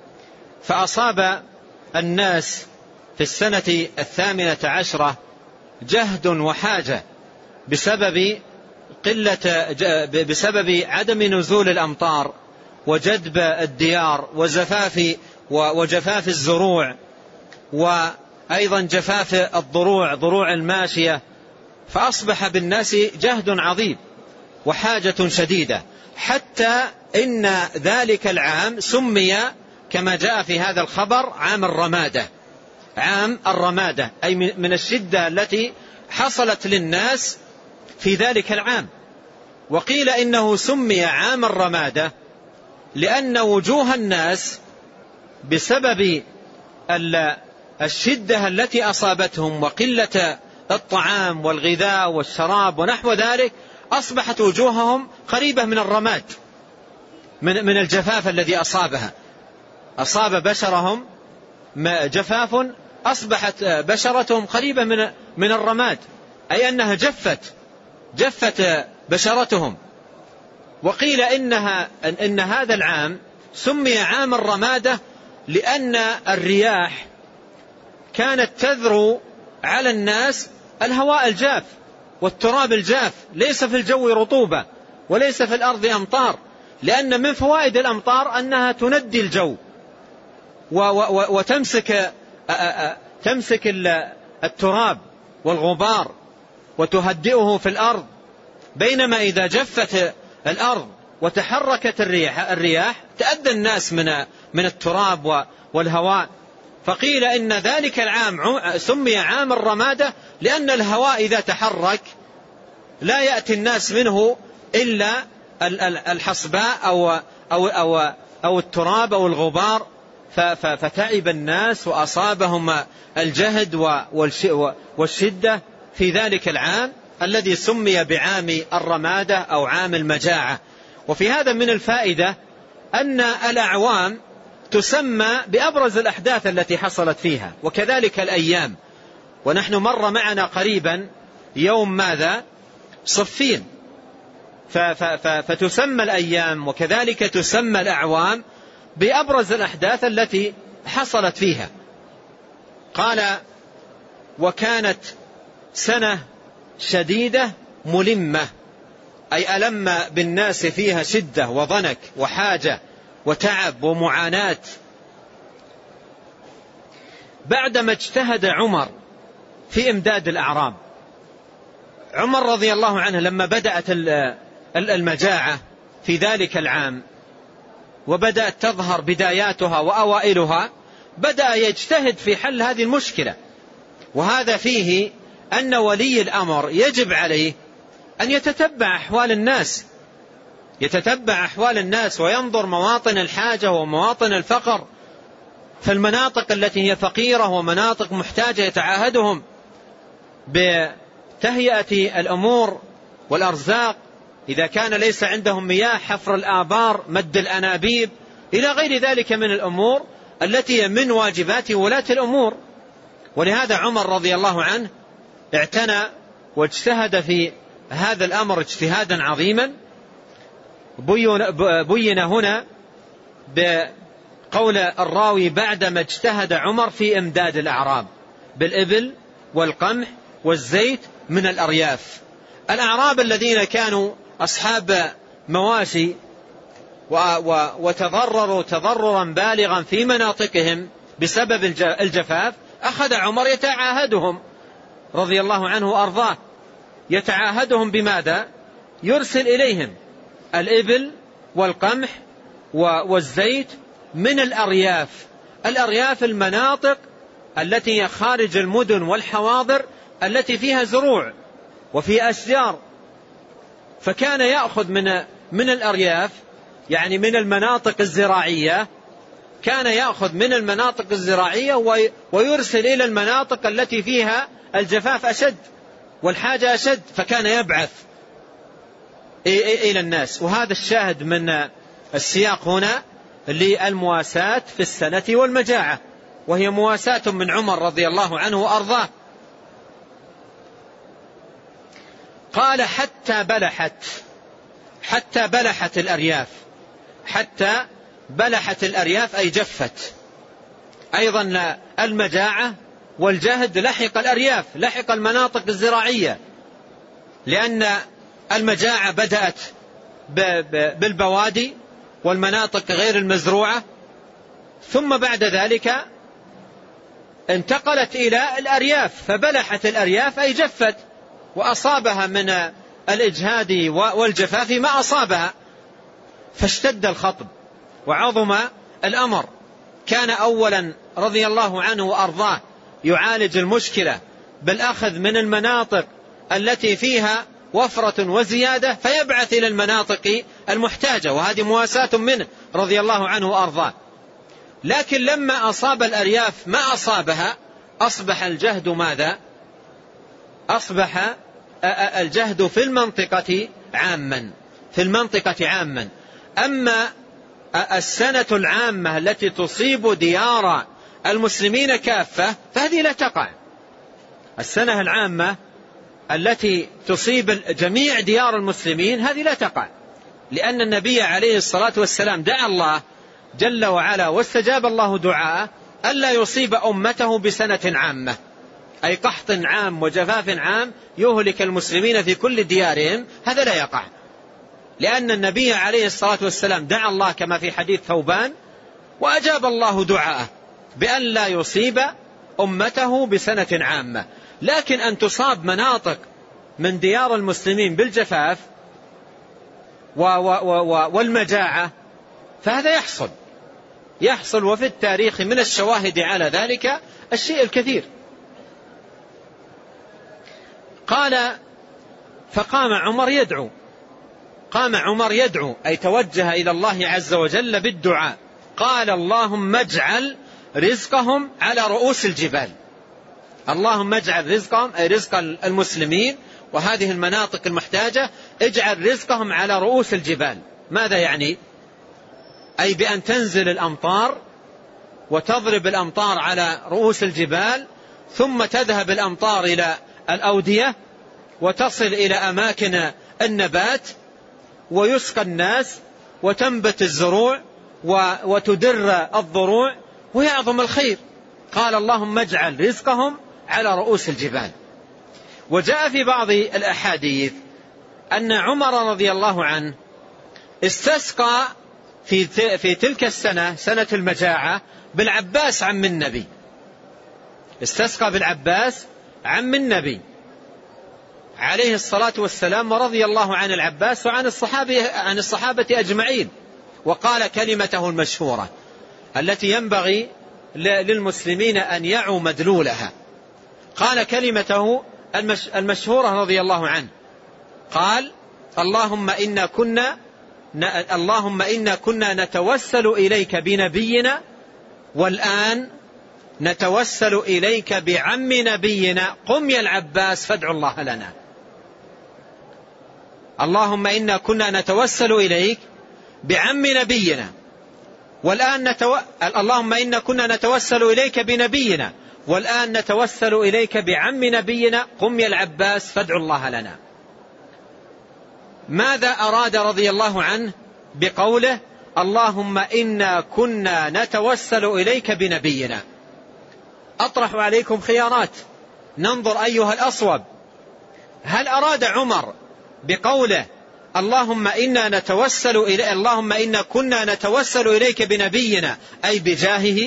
فأصاب الناس في السنة الثامنة عشرة جهد وحاجة بسبب قلة بسبب عدم نزول الأمطار وجدب الديار وزفاف وجفاف الزروع وأيضا جفاف الضروع ضروع الماشية، فأصبح بالناس جهد عظيم وحاجة شديدة، حتى إن ذلك العام سمي كما جاء في هذا الخبر عام الرمادة، عام الرمادة أي من الشدة التي حصلت للناس في ذلك العام. وقيل إنه سمي عام الرمادة لأن وجوه الناس بسبب الشدة التي أصابتهم وقلة الطعام والغذاء والشراب ونحو ذلك أصبحت وجوههم قريبة من الرماد، من من الجفاف الذي أصابها، أصاب بشرهم جفاف، أصبحت بشرتهم قريبة من من الرماد، أي أنها جفت جفت بشرتهم. وقيل إنها إن هذا العام سمي عام الرمادة لأن الرياح كانت تذرو على الناس الهواء الجاف والتراب الجاف، ليس في الجو رطوبة وليس في الأرض أمطار، لأن من فوائد الأمطار أنها تندي الجو وتمسك تمسك التراب والغبار وتهدئه في الأرض، بينما إذا جفت الأرض وتحركت الرياح الرياح تأذى الناس من من التراب والهواء. فقيل إن ذلك العام سمي عام الرمادة لأن الهواء إذا تحرك لا يأتي الناس منه إلا الحصباء أو أو أو أو التراب أو الغبار، فتعب الناس وأصابهم الجهد والشدة في ذلك العام الذي سمي بعام الرمادة أو عام المجاعة. وفي هذا من الفائدة أن الأعوام تسمى بأبرز الأحداث التي حصلت فيها، وكذلك الأيام. ونحن مر معنا قريبا يوم ماذا؟ صفين، فتسمى الأيام وكذلك تسمى الأعوام بأبرز الأحداث التي حصلت فيها. قال وكانت سنة شديدة ملمة، أي ألم بالناس فيها شدة وضنك وحاجة وتعب ومعاناة. بعدما اجتهد عمر في إمداد الأعراب، عمر رضي الله عنه لما بدأت المجاعة في ذلك العام وبدأت تظهر بداياتها وأوائلها، بدأ يجتهد في حل هذه المشكلة، وهذا فيه أن ولي الأمر يجب عليه أن يتتبع أحوال الناس يتتبع أحوال الناس وينظر مواطن الحاجة ومواطن الفقر في المناطق التي هي فقيرة ومناطق محتاجة، يتعاهدهم بتهيئة الأمور والأرزاق. إذا كان ليس عندهم مياه، حفر الآبار، مد الأنابيب، إلى غير ذلك من الأمور التي من واجبات ولاة الأمور. ولهذا عمر رضي الله عنه اعتنى واجتهد في هذا الأمر اجتهادا عظيما. بين هنا بقول الراوي: بعدما اجتهد عمر في إمداد الأعراب بالإبل والقمح والزيت من الأرياف. الأعراب الذين كانوا أصحاب مواشي وتضرروا تضررا بالغا في مناطقهم بسبب الجفاف، أخذ عمر يتعاهدهم رضي الله عنه وأرضاه. يتعاهدهم بماذا؟ يرسل إليهم الإبل والقمح والزيت من الأرياف. الأرياف المناطق التي هي خارج المدن والحواضر التي فيها زروع وفي أشجار. فكان يأخذ من من الأرياف، يعني من المناطق الزراعية، كان يأخذ من المناطق الزراعية ويرسل إلى المناطق التي فيها الجفاف أشد والحاجة أشد، فكان يبعث إلى الناس. وهذا الشاهد من السياق هنا للمواساة في السنة والمجاعة، وهي مواساة من عمر رضي الله عنه وأرضاه. قال: حتى بلحت حتى بلحت الأرياف حتى بلحت الأرياف أي جفت. أيضا المجاعة والجهد لحق الأرياف، لحق المناطق الزراعية، لأن المجاعة بدأت بالبوادي والمناطق غير المزروعة، ثم بعد ذلك انتقلت إلى الأرياف، فبلحت الأرياف أي جفت، وأصابها من الإجهاد والجفاف ما أصابها، فاشتد الخطب وعظم الأمر. كان أولا رضي الله عنه وأرضاه يعالج المشكلة بالأخذ من المناطق التي فيها وفرة وزيادة فيبعث إلى المناطق المحتاجة، وهذه مواساة منه رضي الله عنه وأرضاه. لكن لما أصاب الأرياف ما أصابها، أصبح الجهد ماذا؟ أصبح الجهد في المنطقة عاما في المنطقة عاما أما السنة العامة التي تصيب ديار المسلمين كافة فهذه لا تقع. السنة العامة التي تصيب جميع ديار المسلمين هذه لا تقع، لأن النبي عليه الصلاة والسلام دعا الله جل وعلا واستجاب الله دعاءه ألا يصيب أمته بسنة عامة، أي قحط عام وجفاف عام يهلك المسلمين في كل ديارهم، هذا لا يقع، لأن النبي عليه الصلاة والسلام دعا الله كما في حديث ثوبان وأجاب الله دعاءه بأن لا يصيب أمته بسنة عامة. لكن أن تصاب مناطق من ديار المسلمين بالجفاف والمجاعة فهذا يحصل يحصل وفي التاريخ من الشواهد على ذلك الشيء الكثير. قال: فقام عمر يدعو قام عمر يدعو أي توجه إلى الله عز وجل بالدعاء. قال: اللهم اجعل رزقهم على رؤوس الجبال. اللهم اجعل رزقهم أي رزق المسلمين وهذه المناطق المحتاجة اجعل رزقهم على رؤوس الجبال. ماذا يعني؟ أي بأن تنزل الأمطار وتضرب الأمطار على رؤوس الجبال، ثم تذهب الأمطار إلى الأودية وتصل إلى أماكن النبات ويسقى الناس وتنبت الزروع وتدر الضروع ويعظم الخير. قال: اللهم اجعل رزقهم على رؤوس الجبال. وجاء في بعض الأحاديث أن عمر رضي الله عنه استسقى في في تلك السنة سنة المجاعة بالعباس عم النبي، استسقى بالعباس عم النبي عليه الصلاة والسلام ورضي الله عن العباس وعن الصحابة عن الصحابة أجمعين، وقال كلمته المشهورة التي ينبغي للمسلمين أن يعوا مدلولها. قال كلمته المشهورة رضي الله عنه قال اللهم إنا كنا اللهم إنا كنا نتوسل إليك بنبينا والآن نتوسل إليك بعم نبينا قم يا العباس فادع الله لنا. اللهم إنا كنا نتوسل إليك بعم نبينا والآن نتو... اللهم إنا كنا نتوسل إليك بنبينا والآن نتوسل إليك بعم نبينا قم يا العباس فادع الله لنا. ماذا أراد رضي الله عنه بقوله اللهم إنا كنا نتوسل إليك بنبينا؟ أطرح عليكم خيارات ننظر أيها الأصوب. هل أراد عمر بقوله اللهم إنا نتوسل إلي اللهم إنا كنا نتوسل إليك بنبينا أي بجاهه؟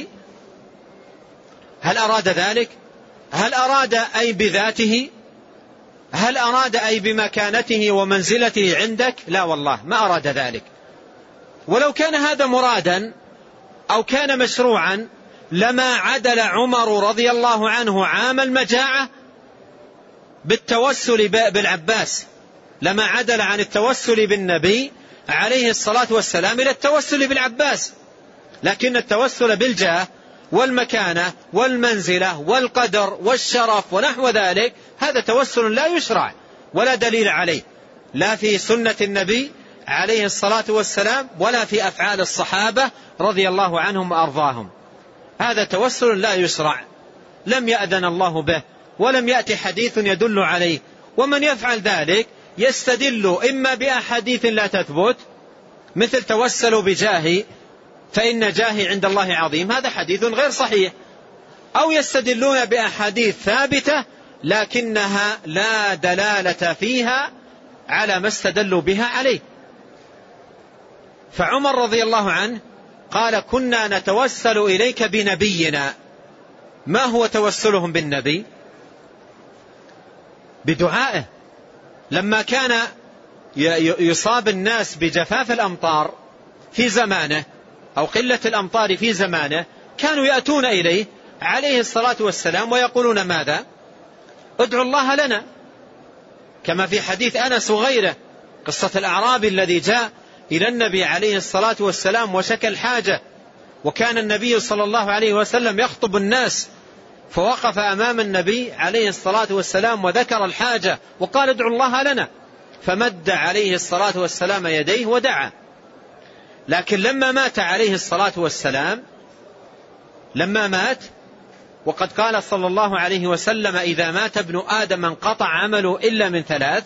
هل أراد ذلك؟ هل أراد أي بذاته؟ هل أراد أي بمكانته ومنزلته عندك؟ لا والله ما أراد ذلك. ولو كان هذا مرادا أو كان مشروعا لما عدل عمر رضي الله عنه عام المجاعة بالتوسل بالعباس، لما عدل عن التوسل بالنبي عليه الصلاة والسلام إلى التوسل بالعباس. لكن التوسل بالجاه والمكانة والمنزلة والقدر والشرف ونحو ذلك هذا توسل لا يشرع ولا دليل عليه لا في سنة النبي عليه الصلاة والسلام ولا في أفعال الصحابة رضي الله عنهم وأرضاهم. هذا توسل لا يشرع، لم يأذن الله به ولم يأتي حديث يدل عليه. ومن يفعل ذلك يستدل إما بأحاديث لا تثبت مثل توسلوا بجاهي فإن جاهي عند الله عظيم، هذا حديث غير صحيح، أو يستدلون بأحاديث ثابتة لكنها لا دلالة فيها على ما استدلوا بها عليه. فعمر رضي الله عنه قال كنا نتوسل إليك بنبينا. ما هو توسلهم بالنبي؟ بدعائه. لما كان يصاب الناس بجفاف الأمطار في زمانه أو قلة الأمطار في زمانه كانوا يأتون إليه عليه الصلاة والسلام ويقولون ماذا؟ ادعوا الله لنا، كما في حديث أنس وغيره قصة الأعرابي الذي جاء إلى النبي عليه الصلاة والسلام وشكى الحاجة، وكان النبي صلى الله عليه وسلم يخطب الناس فوقف أمام النبي عليه الصلاة والسلام وذكر الحاجة وقال ادعوا الله لنا، فمد عليه الصلاة والسلام يديه ودعا. لكن لما مات عليه الصلاة والسلام لما مات وقد قال صلى الله عليه وسلم إذا مات ابن آدم انقطع عمله إلا من ثلاث،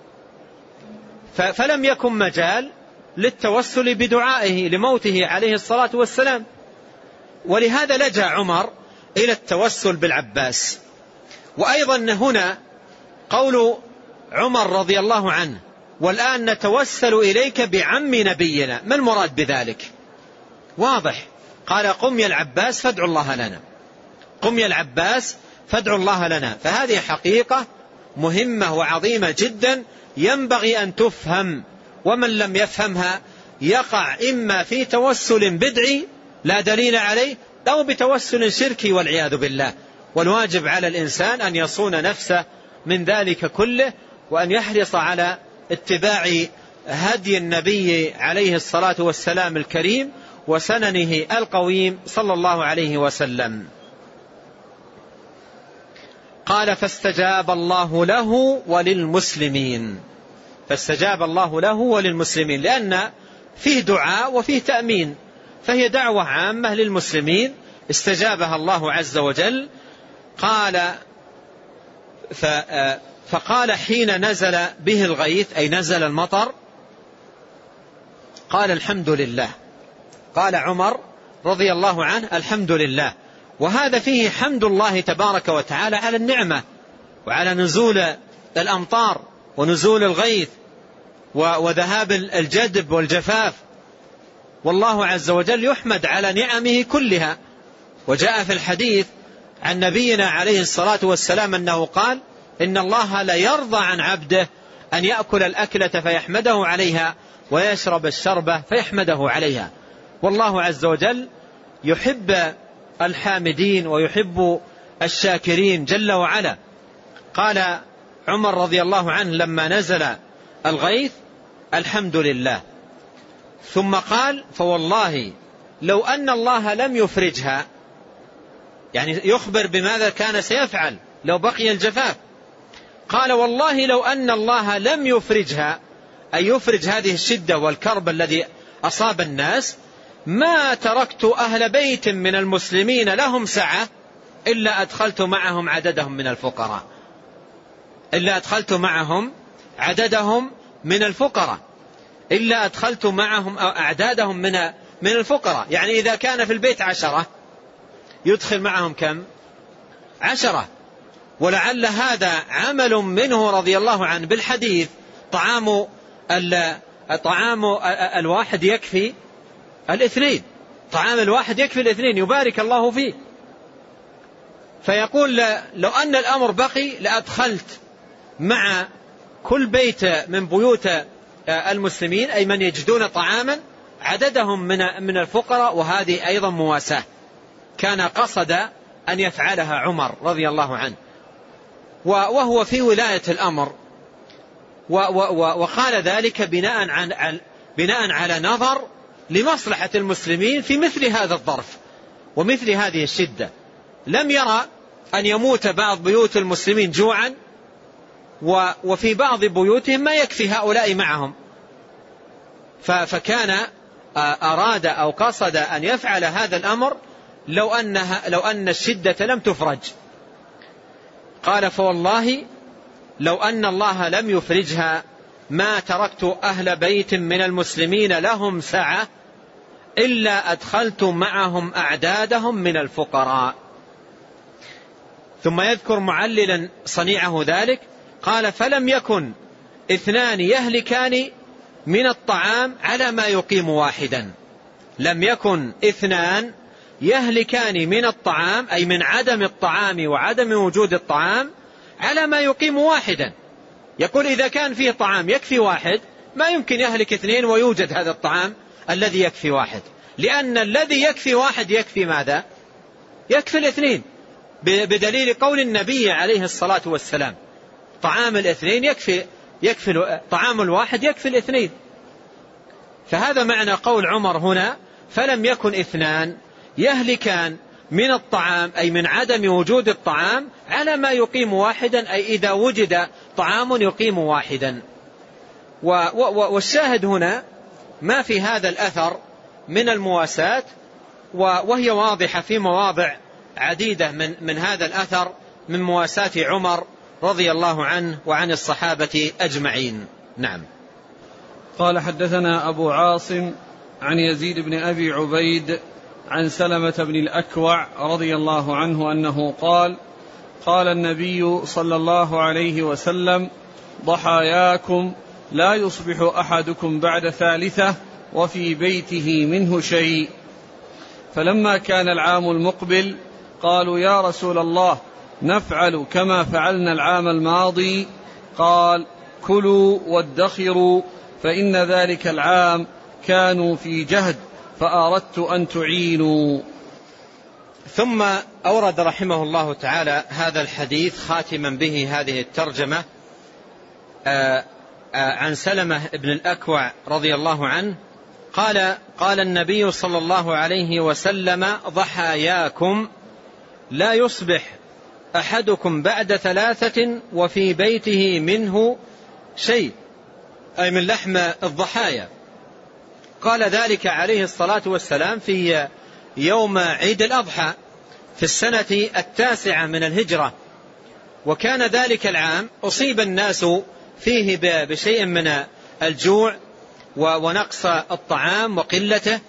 فلم يكن مجال للتوسل بدعائه لموته عليه الصلاة والسلام. ولهذا لجأ عمر إلى التوسل بالعباس. وأيضا هنا قول عمر رضي الله عنه والآن نتوسل إليك بعم نبينا، ما المراد بذلك؟ واضح، قال قم يا العباس فادعوا الله لنا، قم يا العباس فادعوا الله لنا. فهذه حقيقة مهمة وعظيمة جدا ينبغي أن تفهم، ومن لم يفهمها يقع إما في توسل بدعي لا دليل عليه أو بتوسل شركي والعياذ بالله. والواجب على الإنسان أن يصون نفسه من ذلك كله وأن يحرص على اتباع هدي النبي عليه الصلاة والسلام الكريم وسننه القويم صلى الله عليه وسلم. قال فاستجاب الله له وللمسلمين، فاستجاب الله له وللمسلمين لأن فيه دعاء وفيه تأمين، فهي دعوة عامة للمسلمين استجابها الله عز وجل. قال فقال حين نزل به الغيث أي نزل المطر قال الحمد لله. قال عمر رضي الله عنه الحمد لله، وهذا فيه حمد الله تبارك وتعالى على النعمة وعلى نزول الأمطار ونزول الغيث وذهاب الجدب والجفاف، والله عز وجل يحمد على نعمه كلها. وجاء في الحديث عن نبينا عليه الصلاة والسلام أنه قال إن الله لا يرضى عن عبده أن يأكل الأكلة فيحمده عليها ويشرب الشربة فيحمده عليها. والله عز وجل يحب الحامدين ويحب الشاكرين جل وعلا. قال عمر رضي الله عنه لما نزل الغيث: الحمد لله. ثم قال: فوالله لو أن الله لم يفرجها، يعني يخبر بماذا كان سيفعل لو بقي الجفاف. قال: والله لو أن الله لم يفرجها، أي يفرج هذه الشدة والكرب الذي أصاب الناس، ما تركت أهل بيت من المسلمين لهم سعة إلا أدخلت معهم عددهم من الفقراء إلا أدخلت معهم عددهم من الفقراء إلا أدخلت معهم أعدادهم من من الفقراء. يعني إذا كان في البيت عشرة يدخل معهم كم؟ عشرة. ولعل هذا عمل منه رضي الله عنه بالحديث: طعام طعام الواحد يكفي الاثنين، طعام الواحد يكفي الاثنين، يبارك الله فيه. فيقول: لو أن الأمر بقي لأدخلت مع كل بيت من بيوت المسلمين، أي من يجدون طعاما، عددهم من من الفقراء. وهذه أيضا مواساة كان قصد أن يفعلها عمر رضي الله عنه، وهو في ولاية الأمر، وقال ذلك بناء عن بناء على نظر لمصلحة المسلمين في مثل هذا الظرف ومثل هذه الشدة. لم يرى أن يموت بعض بيوت المسلمين جوعا وفي بعض بيوتهم ما يكفي هؤلاء معهم، فكان أراد أو قصد أن يفعل هذا الأمر لو أنها لو أن الشدة لم تفرج. قال: فوالله لو أن الله لم يفرجها ما تركت أهل بيت من المسلمين لهم سعة إلا أدخلت معهم أعدادهم من الفقراء. ثم يذكر معللا صنيعه ذلك، قال: فلم يكن اثنان يهلكان من الطعام على ما يقيم واحدا. لم يكن اثنان يهلكان من الطعام، أي من عدم الطعام وعدم وجود الطعام، على ما يقيم واحدا. يقول: إذا كان فيه طعام يكفي واحد، ما يمكن يهلك اثنين ويوجد هذا الطعام الذي يكفي واحد، لأن الذي يكفي واحد يكفي ماذا؟ يكفي الاثنين، بدليل قول النبي عليه الصلاة والسلام: طعام الاثنين يكفي يكفي طعام الواحد يكفي الاثنين. فهذا معنى قول عمر هنا: فلم يكن اثنان يهلكان من الطعام، أي من عدم وجود الطعام، على ما يقيم واحدا، أي إذا وجد طعام يقيم واحدا. والشاهد هنا ما في هذا الأثر من المواساة، وهي واضحة في مواضع عديدة من, من هذا الأثر من مواساة عمر رضي الله عنه وعن الصحابة أجمعين. نعم. قال: حدثنا أبو عاصم عن يزيد بن أبي عبيد عن سلمة بن الأكوع رضي الله عنه أنه قال: قال النبي صلى الله عليه وسلم: ضحاياكم لا يصبح أحدكم بعد ثالثة وفي بيته منه شيء. فلما كان العام المقبل قالوا: يا رسول الله، نفعل كما فعلنا العام الماضي؟ قال: كلوا وادخروا، فإن ذلك العام كانوا في جهد فأردت أن تعينوا. ثم أورد رحمه الله تعالى هذا الحديث خاتما به هذه الترجمة آآ آآ عن سلمة بن الأكوع رضي الله عنه قال: قال النبي صلى الله عليه وسلم: ضحاياكم لا يصبح أحدكم بعد ثلاثة وفي بيته منه شيء، أي من لحم الضحايا. قال ذلك عليه الصلاة والسلام في يوم عيد الأضحى في السنة التاسعة من الهجرة، وكان ذلك العام أصيب الناس فيه بشيء من الجوع ونقص الطعام وقلته،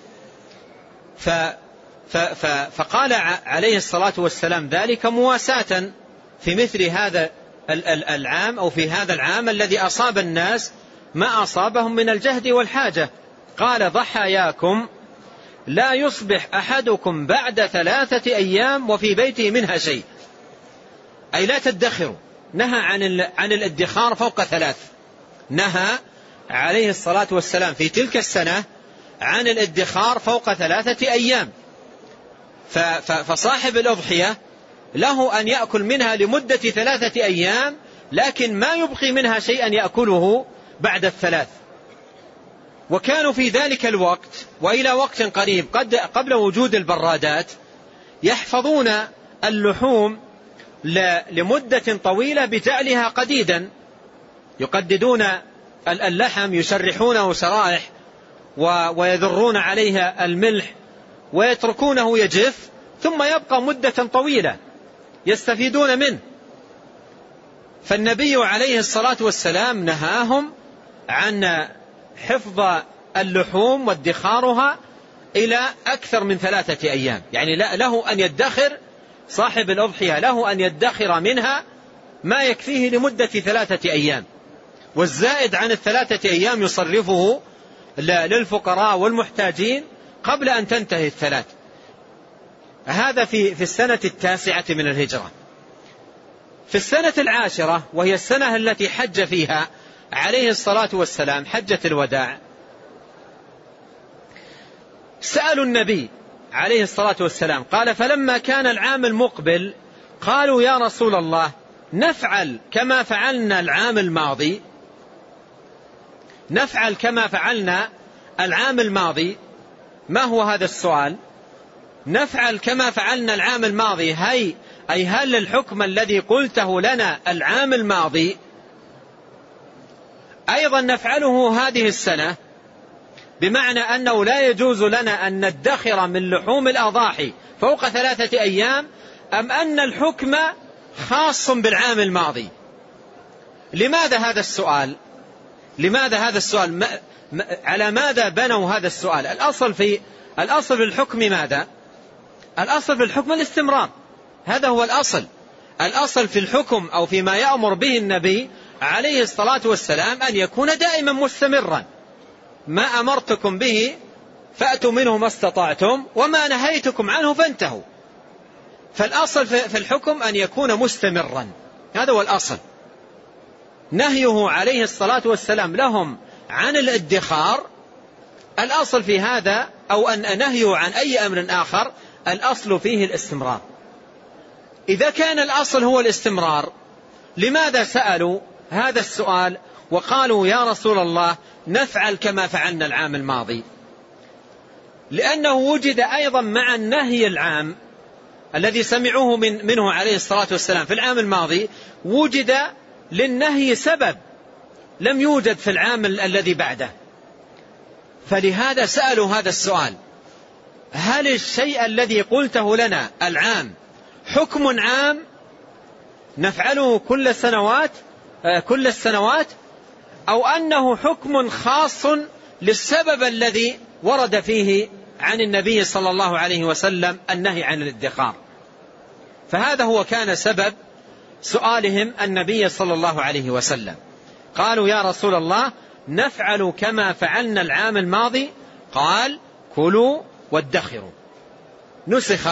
فقال عليه الصلاة والسلام ذلك مواساة في مثل هذا العام أو في هذا العام الذي أصاب الناس ما أصابهم من الجهد والحاجة. قال: ضحاياكم لا يصبح أحدكم بعد ثلاثة أيام وفي بيته منها شيء، أي لا تدخروا. نهى عن عن الادخار فوق ثلاث، نهى عليه الصلاة والسلام في تلك السنة عن الادخار فوق ثلاثة أيام. فصاحب الأضحية له أن يأكل منها لمدة ثلاثة أيام، لكن ما يبقي منها شيئا يأكله بعد الثلاث. وكانوا في ذلك الوقت وإلى وقت قريب قد قبل وجود البرادات يحفظون اللحوم لمدة طويلة بجعلها قديدا، يقددون اللحم، يشرحونه شرائح ويذرون عليها الملح ويتركونه يجف، ثم يبقى مدة طويلة يستفيدون منه. فالنبي عليه الصلاة والسلام نهاهم عن حفظ اللحوم وادخارها إلى أكثر من ثلاثة أيام، يعني له أن يدخر، صاحب الأضحية له أن يدخر منها ما يكفيه لمدة ثلاثة أيام، والزائد عن الثلاثة أيام يصرفه للفقراء والمحتاجين قبل أن تنتهي الثلاث. هذا في في السنة التاسعة من الهجرة. في السنة العاشرة وهي السنة التي حج فيها عليه الصلاة والسلام، حجة الوداع، سألوا النبي عليه الصلاة والسلام، قال: فلما كان العام المقبل قالوا يا رسول الله نفعل كما فعلنا العام الماضي، نفعل كما فعلنا العام الماضي. ما هو هذا السؤال؟ نفعل كما فعلنا العام الماضي، هي أي هل الحكم الذي قلته لنا العام الماضي أيضا نفعله هذه السنة، بمعنى أنه لا يجوز لنا أن ندخر من لحوم الأضاحي فوق ثلاثة أيام، أم أن الحكم خاص بالعام الماضي؟ لماذا هذا السؤال؟ لماذا هذا السؤال؟ ما على ماذا بنوا هذا السؤال؟ الأصل في الأصل في الحكم ماذا؟ الأصل في الحكم الاستمرار، هذا هو الأصل. الأصل في الحكم أو فيما يأمر به النبي عليه الصلاة والسلام أن يكون دائما مستمرا، ما أمرتكم به فأتوا منه ما استطعتم وما نهيتكم عنه فانتهوا. فالأصل في الحكم أن يكون مستمرا، هذا هو الأصل. نهيه عليه الصلاة والسلام لهم عن الادخار، الأصل في هذا، أو أن نهيه عن أي أمر آخر، الأصل فيه الاستمرار. إذا كان الأصل هو الاستمرار، لماذا سألوا هذا السؤال وقالوا يا رسول الله نفعل كما فعلنا العام الماضي؟ لأنه وجد أيضا مع النهي العام الذي سمعوه من منه عليه الصلاة والسلام في العام الماضي، وجد للنهي سبب لم يوجد في العام الذي بعده، فلهذا سألوا هذا السؤال: هل الشيء الذي قلته لنا العام حكم عام نفعله كل السنوات كل السنوات أو أنه حكم خاص للسبب الذي ورد فيه عن النبي صلى الله عليه وسلم النهي عن الادخار؟ فهذا هو كان سبب سؤالهم النبي صلى الله عليه وسلم. قالوا يا رسول الله نفعل كما فعلنا العام الماضي، قال: كلوا وادخروا. نسخ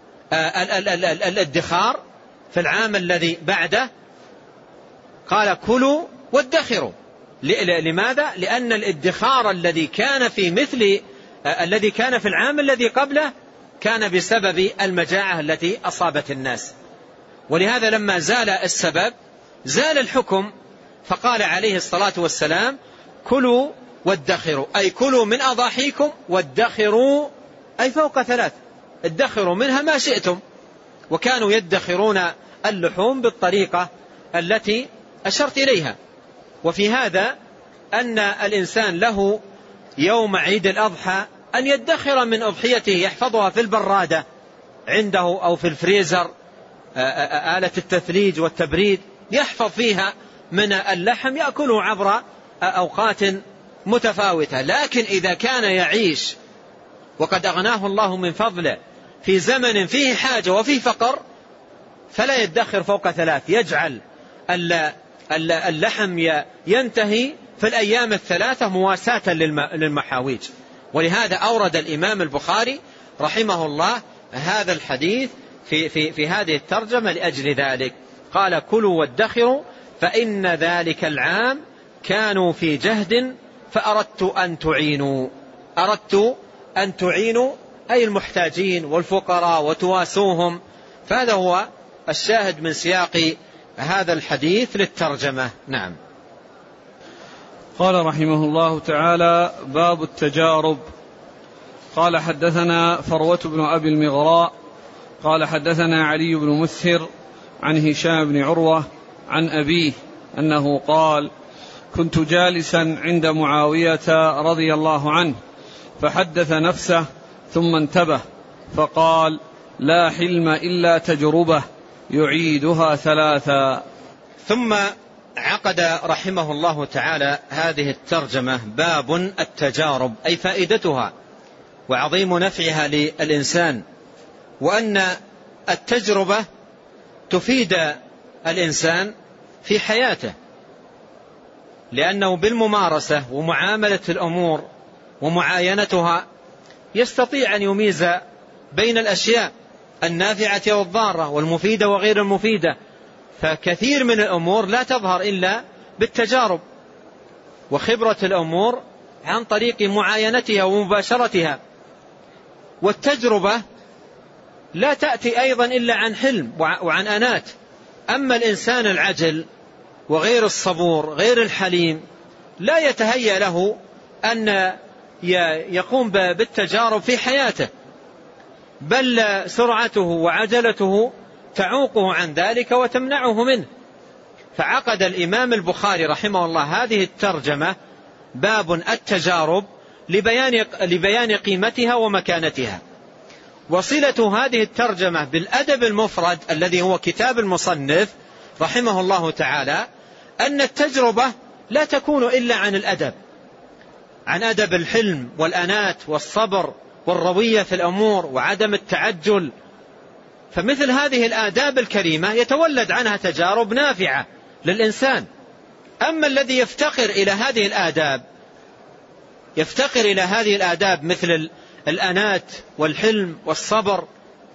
الادخار في العام الذي بعده، قال: كلوا وادخروا. لماذا؟ لأن الادخار الذي كان في مثل الذي كان في العام الذي قبله كان بسبب المجاعة التي أصابت الناس، ولهذا لما زال السبب زال الحكم، فقال عليه الصلاة والسلام: كلوا وادخروا، أي كلوا من أضاحيكم وادخروا، أي فوق ثلاث، ادخروا منها ما شئتم. وكانوا يدخرون اللحوم بالطريقة التي أشرت إليها. وفي هذا أن الإنسان له يوم عيد الأضحى أن يدخر من أضحيته، يحفظها في البرادة عنده أو في الفريزر، آلة التثليج والتبريد، يحفظ فيها من اللحم يأكله عبر أوقات متفاوتة. لكن إذا كان يعيش وقد أغناه الله من فضله في زمن فيه حاجة وفيه فقر، فلا يدخر فوق ثلاث، يجعل اللحم ينتهي في الأيام الثلاثة مواساة للمحاويج. ولهذا أورد الإمام البخاري رحمه الله هذا الحديث في, في, في هذه الترجمة لأجل ذلك. قال: كلوا وادخروا فإن ذلك العام كانوا في جهد فأردت أن تعينوا. أردت أن تعينوا أي المحتاجين والفقراء وتواسوهم، فهذا هو الشاهد من سياق هذا الحديث للترجمة. نعم. قال رحمه الله تعالى: باب التجارب. قال: حدثنا فروة بن أبي المغراء قال حدثنا علي بن مسهر عن هشام بن عروة عن أبيه أنه قال: كنت جالسا عند معاوية رضي الله عنه فحدث نفسه ثم انتبه فقال: لا حلم إلا تجربة يعيدها ثلاثا. ثم عقد رحمه الله تعالى هذه الترجمة: باب التجارب، أي فائدتها وعظيم نفعها للإنسان، وأن التجربة تفيد الإنسان في حياته، لأنه بالممارسة ومعاملة الأمور ومعاينتها يستطيع أن يميز بين الأشياء النافعة والضارة والمفيدة وغير المفيدة. فكثير من الأمور لا تظهر إلا بالتجارب وخبرة الأمور عن طريق معاينتها ومباشرتها. والتجربة لا تأتي أيضا إلا عن حلم وعن أنات. أما الإنسان العجل وغير الصبور غير الحليم لا يتهيأ له أن يقوم بالتجارب في حياته، بل سرعته وعجلته تعوقه عن ذلك وتمنعه منه. فعقد الإمام البخاري رحمه الله هذه الترجمة: باب التجارب، لبيان, لبيان قيمتها ومكانتها. وصلة هذه الترجمة بالأدب المفرد الذي هو كتاب المصنف رحمه الله تعالى أن التجربة لا تكون إلا عن الأدب، عن أدب الحلم والأنات والصبر والروية في الأمور وعدم التعجل. فمثل هذه الآداب الكريمة يتولد عنها تجارب نافعة للإنسان. أما الذي يفتقر إلى هذه الآداب يفتقر إلى هذه الآداب مثل الأنات والحلم والصبر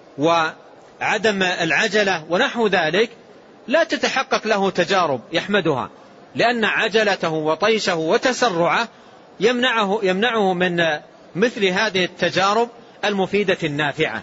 وعدم العجلة ونحو ذلك، لا تتحقق له تجارب يحمدها، لأن عجلته وطيشه وتسرعه يمنعه, يمنعه من مثل هذه التجارب المفيدة النافعة.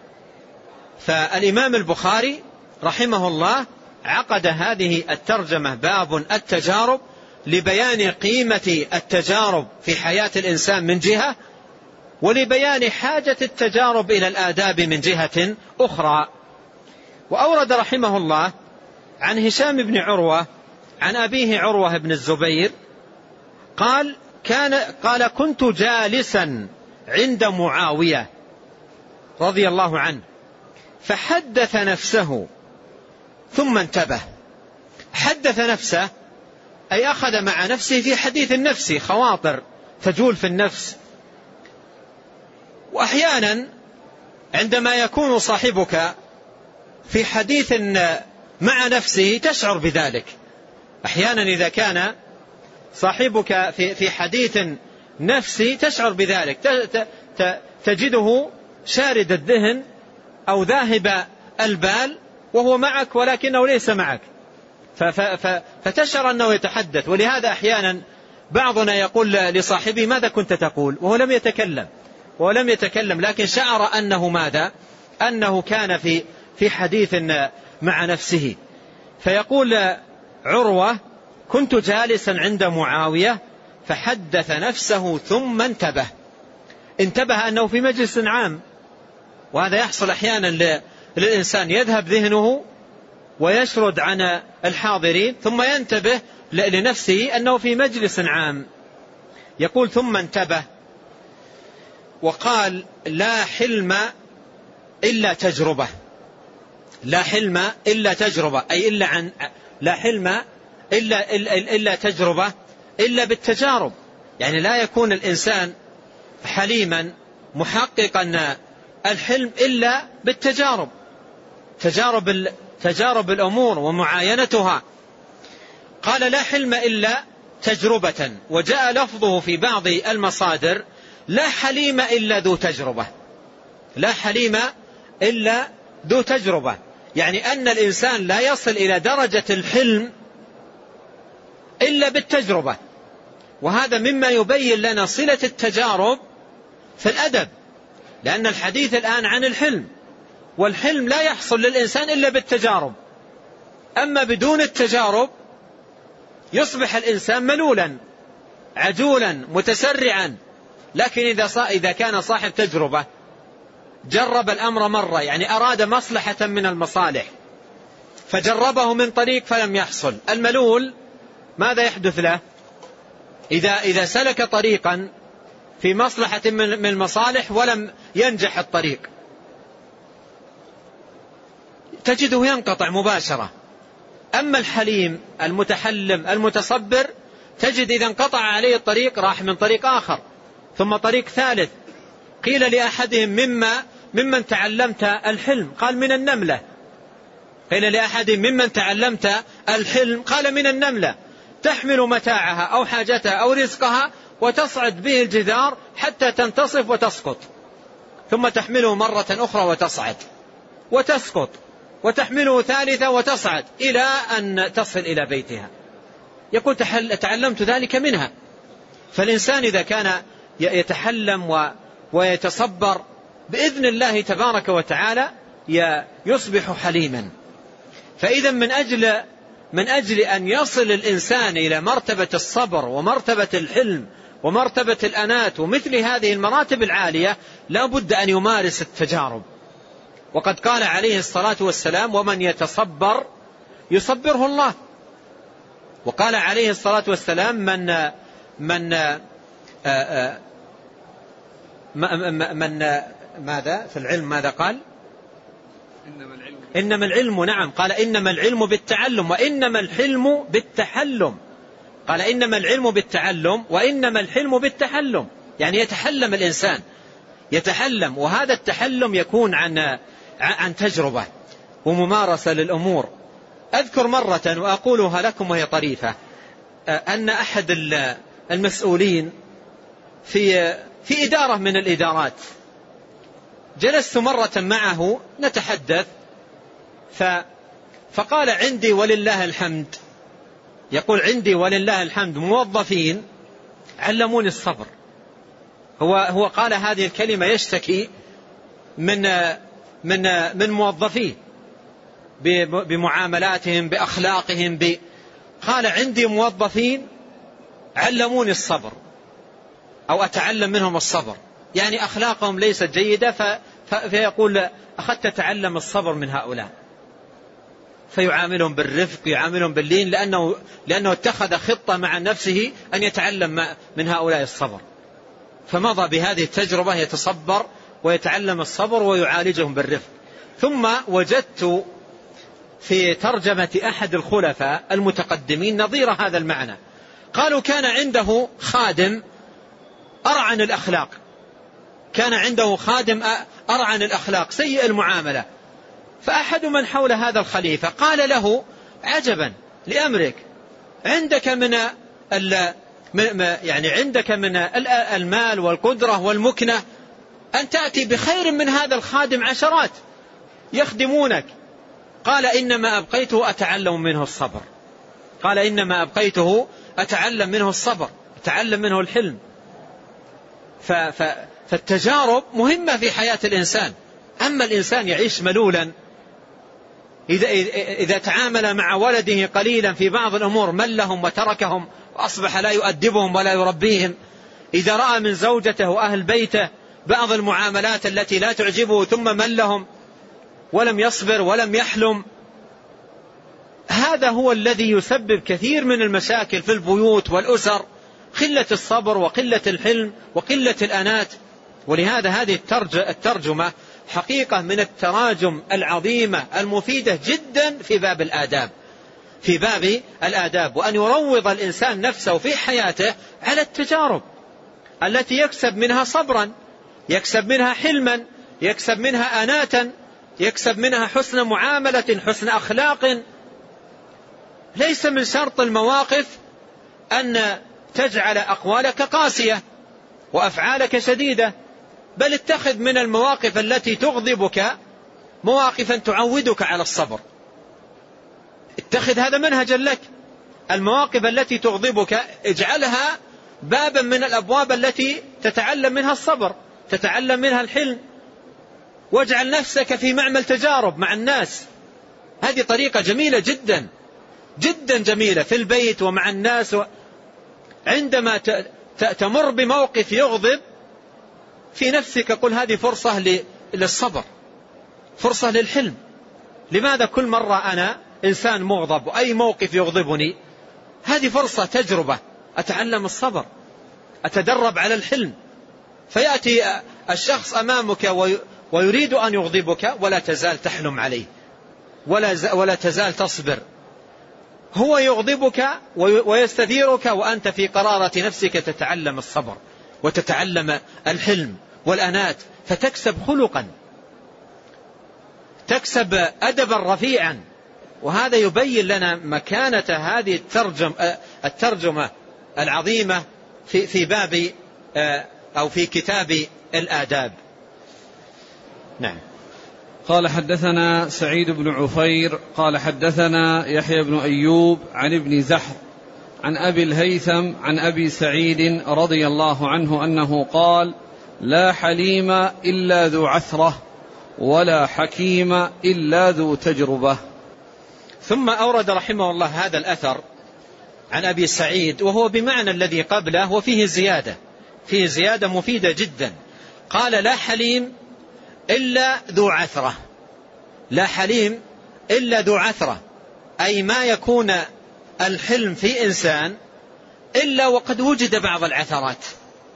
فالإمام البخاري رحمه الله عقد هذه الترجمة: باب التجارب، لبيان قيمة التجارب في حياة الإنسان من جهة، ولبيان حاجة التجارب إلى الآداب من جهة أخرى. وأورد رحمه الله عن هشام بن عروة عن أبيه عروة بن الزبير قال: كان قال كنت جالسا عند معاوية رضي الله عنه فحدث نفسه ثم انتبه. حدث نفسه أي أخذ مع نفسه في حديث النفس، خواطر تجول في النفس. وأحيانا عندما يكون صاحبك في حديث مع نفسه تشعر بذلك. أحيانا إذا كان صاحبك في في حديث نفسي تشعر بذلك، تجده شارد الذهن أو ذاهب البال وهو معك ولكنه ليس معك، فتشعر أنه يتحدث. ولهذا أحيانا بعضنا يقول لصاحبه: ماذا كنت تقول؟ وهو لم يتكلم وهو لم يتكلم لكن شعر أنه ماذا؟ أنه كان في في حديث مع نفسه. فيقول عروة: كنت جالسا عند معاوية فحدث نفسه ثم انتبه. انتبه أنه في مجلس عام، وهذا يحصل أحيانا للإنسان، يذهب ذهنه ويشرد عن الحاضرين ثم ينتبه لنفسه أنه في مجلس عام. يقول: ثم انتبه وقال: لا حلم إلا تجربة. لا حلم إلا تجربة، أي إلا عن لا حلم إلا, إلا, إلا تجربة إلا بالتجارب. يعني لا يكون الإنسان حليما محققا الحلم إلا بالتجارب، تجارب, تجارب الأمور ومعاينتها. قال: لا حلم إلا تجربة. وجاء لفظه في بعض المصادر: لا حليم إلا ذو تجربة. لا حليم إلا ذو تجربة، يعني أن الإنسان لا يصل إلى درجة الحلم إلا بالتجربة. وهذا مما يبين لنا صلة التجارب في الأدب، لأن الحديث الآن عن الحلم، والحلم لا يحصل للإنسان إلا بالتجارب، أما بدون التجارب يصبح الإنسان ملولا عجولا متسرعا. لكن إذا إذا كان صاحب تجربة جرب الأمر مرة، يعني أراد مصلحة من المصالح فجربه من طريق فلم يحصل، الملول ماذا يحدث له؟ إذا إذا سلك طريقا في مصلحة من المصالح ولم ينجح الطريق تجده ينقطع مباشرة. أما الحليم المتحلم المتصبر تجد إذا انقطع عليه الطريق راح من طريق آخر ثم طريق ثالث. قيل لأحدهم مما ممن تعلمت الحلم؟ قال من النملة. قيل لأحدهم ممن تعلمت الحلم؟ قال من النملة، تحمل متاعها أو حاجتها أو رزقها وتصعد به الجدار حتى تنتصف وتسقط، ثم تحمله مرة أخرى وتصعد وتسقط، وتحمله ثالثة وتصعد إلى أن تصل إلى بيتها. يقول تعلمت ذلك منها. فالإنسان إذا كان يتحلم ويتصبر بإذن الله تبارك وتعالى يصبح حليما. فإذا من أجل من أجل أن يصل الإنسان إلى مرتبة الصبر ومرتبة الحلم ومرتبة الأنات ومثل هذه المراتب العالية لا بد أن يمارس التجارب. وقد قال عليه الصلاة والسلام ومن يتصبر يصبره الله. وقال عليه الصلاة والسلام من من آآ آآ من ماذا في العلم ماذا قال؟ إنما العلم, إنما العلم نعم قال إنما العلم بالتعلم وإنما الحلم بالتحلم. قال إنما العلم بالتعلم وإنما الحلم بالتحلم، يعني يتحلم الإنسان يتحلم، وهذا التحلم يكون عن عن تجربة وممارسة للأمور. أذكر مرة وأقولها لكم وهي طريفة، أن أحد المسؤولين في في إدارة من الإدارات جلست مرة معه نتحدث فقال عندي ولله الحمد، يقول عندي ولله الحمد موظفين علموني الصبر. هو هو قال هذه الكلمة يشتكي من من من موظفيه بمعاملاتهم بأخلاقهم ب... قال عندي موظفين علموني الصبر أو أتعلم منهم الصبر، يعني أخلاقهم ليست جيدة ف... ف... فيقول أخذت أتعلم الصبر من هؤلاء، فيعاملهم بالرفق يعاملهم باللين لأنه, لأنه اتخذ خطة مع نفسه أن يتعلم من هؤلاء الصبر، فمضى بهذه التجربة يتصبر ويتعلم الصبر ويعالجهم بالرفق. ثم وجدت في ترجمة أحد الخلفاء المتقدمين نظير هذا المعنى، قالوا كان عنده خادم أرعن الأخلاق، كان عنده خادم أرعن الأخلاق سيء المعاملة، فأحد من حول هذا الخليفة قال له عجبا لأمرك، عندك من يعني عندك من المال والقدرة والمكنة أن تأتي بخير من هذا الخادم عشرات يخدمونك. قال إنما أبقيته أتعلم منه الصبر، قال إنما أبقيته أتعلم منه الصبر أتعلم منه الحلم. فالتجارب مهمة في حياة الإنسان. أما الإنسان يعيش ملولا، إذا, إذا تعامل مع ولده قليلا في بعض الأمور ملهم وتركهم وأصبح لا يؤدبهم ولا يربيهم، إذا رأى من زوجته وأهل بيته بعض المعاملات التي لا تعجبه ثم ملهم ولم يصبر ولم يحلم، هذا هو الذي يسبب كثير من المشاكل في البيوت والأسر، قلة الصبر وقلة الحلم وقلة الأنات. ولهذا هذه الترجمة حقيقة من التراجم العظيمة المفيدة جدا في باب الآداب في باب الآداب وأن يروض الإنسان نفسه في حياته على التجارب التي يكسب منها صبرا، يكسب منها حلما، يكسب منها أناتا، يكسب منها حسن معاملة حسن أخلاق. ليس من شرط المواقف أن تجعل أقوالك قاسية وأفعالك شديدة، بل اتخذ من المواقف التي تغضبك مواقفا تعودك على الصبر، اتخذ هذا منهجا لك. المواقف التي تغضبك اجعلها بابا من الأبواب التي تتعلم منها الصبر، تتعلم منها الحلم. واجعل نفسك في معمل تجارب مع الناس. هذه طريقة جميلة جدا جدا جميلة في البيت ومع الناس. عندما تمر بموقف يغضب في نفسك قل هذه فرصة للصبر، فرصة للحلم. لماذا كل مرة أنا إنسان مغضب وأي موقف يغضبني؟ هذه فرصة تجربة أتعلم الصبر، أتدرب على الحلم. فيأتي الشخص أمامك ويريد أن يغضبك ولا تزال تحلم عليه، ولا ولا تزال تصبر. هو يغضبك ويستثيرك وأنت في قرارة نفسك تتعلم الصبر وتتعلم الحلم والأنات، فتكسب خلقا، تكسب أدبا رفيعا. وهذا يبين لنا مكانة هذه الترجم الترجمة العظيمة في في باب أو في كتاب الآداب. نعم. قال حدثنا سعيد بن عفير قال حدثنا يحيى بن أيوب عن ابن زحر عن أبي الهيثم عن أبي سعيد رضي الله عنه أنه قال: لا حليم إلا ذو عثرة ولا حكيم إلا ذو تجربة. ثم أورد رحمه الله هذا الأثر عن أبي سعيد وهو بمعنى الذي قبله وفيه زيادة، فيه زيادة مفيدة جدا. قال: لا حليم إلا ذو عثرة. لا حليم إلا ذو عثرة، أي ما يكون الحلم في إنسان إلا وقد وجد بعض العثرات،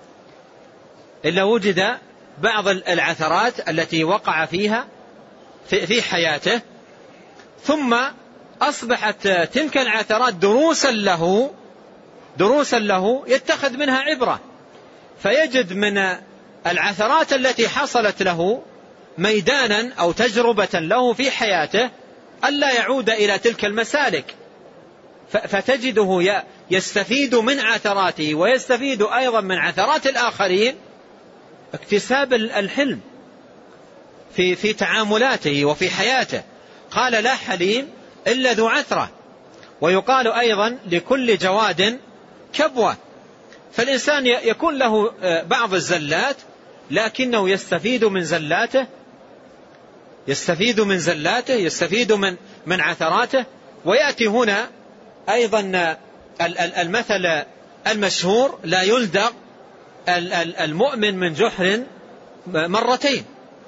إلا وجد بعض العثرات التي وقع فيها في حياته، ثم أصبحت تلك العثرات دروسا له دروسا له يتخذ منها عبرة، فيجد من العثرات التي حصلت له ميدانا أو تجربة له في حياته ألا يعود إلى تلك المسالك، فتجده يستفيد من عثراته ويستفيد أيضا من عثرات الآخرين، اكتساب الحلم في في تعاملاته وفي حياته. قال: لا حليم إلا ذو عثرة. ويقال أيضا: لكل جواد كبوة. فالإنسان يكون له بعض الزلات لكنه يستفيد من زلاته، يستفيد من زلاته يستفيد من من عثراته. ويأتي هنا أيضا المثل المشهور: لا يلدغ المؤمن من جحر مرتين.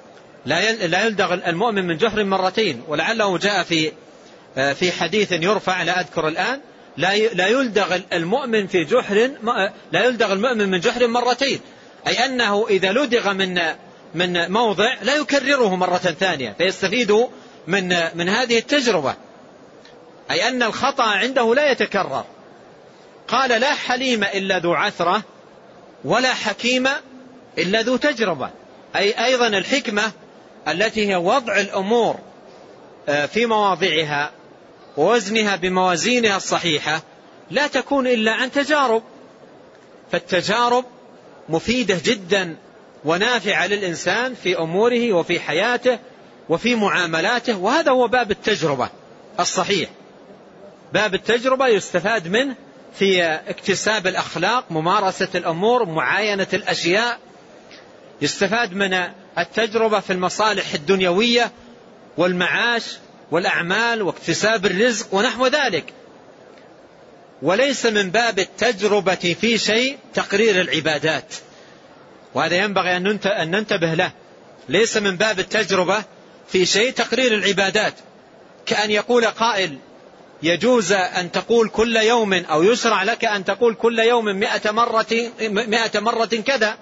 لا يلدغ المؤمن من جحر مرتين. ولعله جاء في في حديث يرفع لا أذكر الآن: لا يلدغ المؤمن في جحر لا يلدغ المؤمن من جحر مرتين، أي أنه إذا لدغ من من موضع لا يكرره مرة ثانية، فيستفيد من من هذه التجربة، أي أن الخطأ عنده لا يتكرر. قال: لا حليم إلا ذو عثرة ولا حكيم إلا ذو تجربة، أي أيضا الحكمة التي هي وضع الأمور في مواضعها ووزنها بموازينها الصحيحة لا تكون إلا عن تجارب. فالتجارب مفيدة جدا ونافعة للإنسان في أموره وفي حياته وفي معاملاته، وهذا هو باب التجربة الصحيح. باب التجربة يستفاد منه في اكتساب الأخلاق، ممارسة الأمور، معاينة الأشياء. يستفاد من التجربة في المصالح الدنيوية والمعاش والأعمال واكتساب الرزق ونحو ذلك. وليس من باب التجربة في شيء تقرير العبادات، وهذا ينبغي أن ننتبه له. ليس من باب التجربة في شيء تقرير العبادات، كأن يقول قائل: يجوز أن تقول كل يوم أو يشرع لك أن تقول كل يوم مئة مرة, مئة مرة كذا،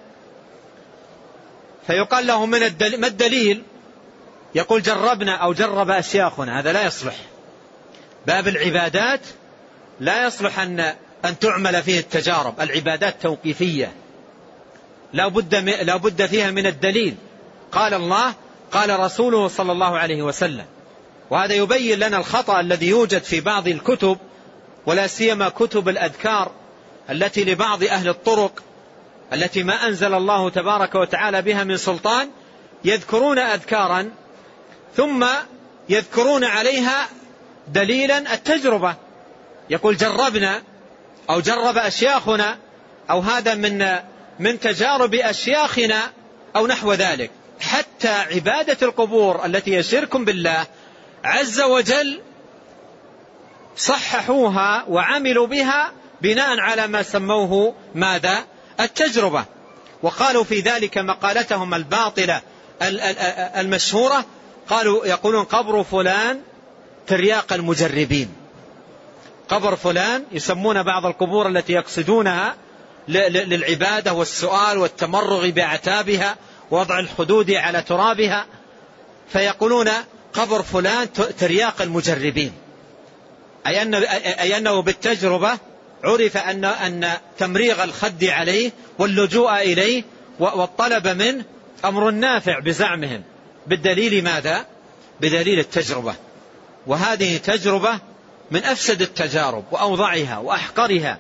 فيقال له: من الدليل؟ ما الدليل؟ يقول: جربنا أو جرب أشياخنا. هذا لا يصلح. باب العبادات لا يصلح أن أن تعمل فيه التجارب. العبادات توقيفية لا بد لا بد فيها من الدليل. قال الله، قال رسوله صلى الله عليه وسلم. وهذا يبين لنا الخطأ الذي يوجد في بعض الكتب، ولا سيما كتب الأذكار التي لبعض أهل الطرق التي ما أنزل الله تبارك وتعالى بها من سلطان، يذكرون أذكارا ثم يذكرون عليها دليلا التجربة. يقول: جربنا أو جرب أشياخنا، أو هذا من من تجارب أشياخنا أو نحو ذلك. حتى عبادة القبور التي هي شرك بالله عز وجل صححوها وعملوا بها بناء على ما سموه ماذا؟ التجربة. وقالوا في ذلك مقالتهم الباطلة المشهورة، قالوا يقولون قبر فلان ترياق المجربين. قبر فلان، يسمون بعض القبور التي يقصدونها للعبادة والسؤال والتمرغ بأعتابها ووضع الخدود على ترابها، فيقولون قبر فلان ترياق المجربين، أي, أن أي أنه بالتجربة عرف أن, أن تمريغ الخد عليه واللجوء إليه والطلب منه أمر نافع بزعمهم، بالدليل ماذا؟ بدليل التجربة. وهذه تجربة من أفسد التجارب وأوضعها وأحقرها،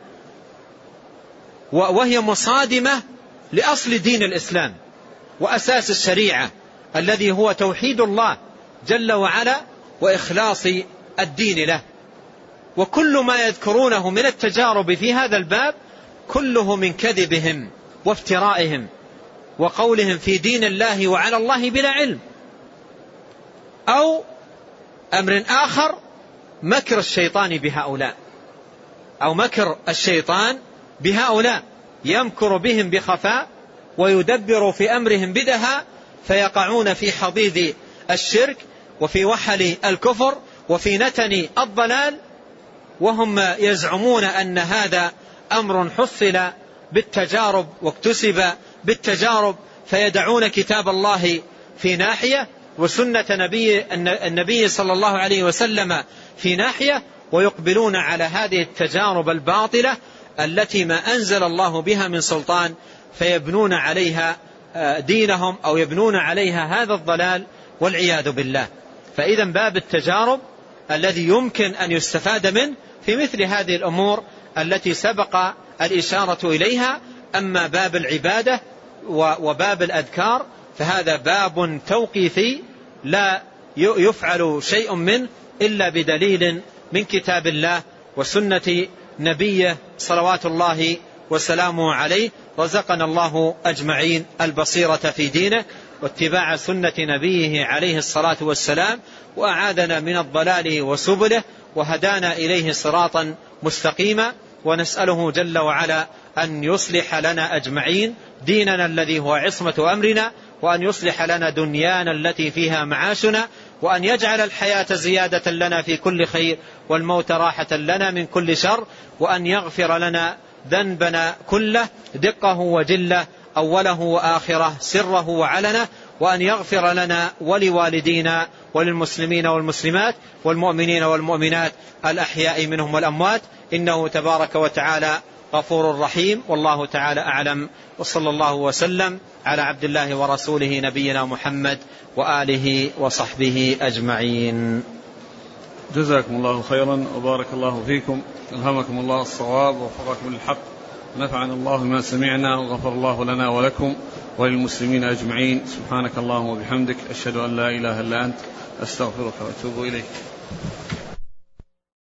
وهي مصادمة لأصل دين الإسلام وأساس الشريعة الذي هو توحيد الله جل وعلا وإخلاص الدين له. وكل ما يذكرونه من التجارب في هذا الباب كله من كذبهم وافترائهم وقولهم في دين الله وعلى الله بلا علم، أو أمر آخر مكر الشيطان بهؤلاء، أو مكر الشيطان بهؤلاء يمكر بهم بخفاء ويدبر في أمرهم بدها، فيقعون في حضيض الشرك وفي وحل الكفر وفي نتن الضلال، وهم يزعمون أن هذا أمر حصل بالتجارب واكتسب بالتجارب، فيدعون كتاب الله في ناحية وسنة نبي النبي صلى الله عليه وسلم في ناحية، ويقبلون على هذه التجارب الباطلة التي ما أنزل الله بها من سلطان، فيبنون عليها دينهم أو يبنون عليها هذا الضلال والعياذ بالله. فإذا باب التجارب الذي يمكن أن يستفاد منه في مثل هذه الأمور التي سبق الإشارة إليها. أما باب العبادة وباب الأذكار فهذا باب توقيفي لا يفعل شيء منه إلا بدليل من كتاب الله وسنة نبيه صلوات الله وسلامه عليه. رزقنا الله أجمعين البصيرة في دينه واتباع سنة نبيه عليه الصلاة والسلام، وأعاذنا من الضلال وسبله، وهدانا إليه صراطا مستقيما. ونسأله جل وعلا أن يصلح لنا أجمعين ديننا الذي هو عصمة أمرنا، وأن يصلح لنا دنيانا التي فيها معاشنا، وأن يجعل الحياة زيادة لنا في كل خير والموت راحة لنا من كل شر، وأن يغفر لنا ذنبنا كله دقه وجله أوله وآخره سره وعلنه، وأن يغفر لنا ولوالدينا وللمسلمين والمسلمات والمؤمنين والمؤمنات الأحياء منهم والأموات، إنه تبارك وتعالى غفور رحيم. والله تعالى أعلم، وصلى الله وسلم على عبد الله ورسوله نبينا محمد وآله وصحبه أجمعين. جزاكم الله خيرا وبارك الله فيكم، ألهمكم الله الصواب ووفقكم للحق، نفعنا الله بما سمعنا وغفر الله لنا ولكم وللمسلمين أجمعين. سبحانك اللهم وبحمدك، أشهد أن لا إله إلا أنت، أستغفرك وأتوب إليك.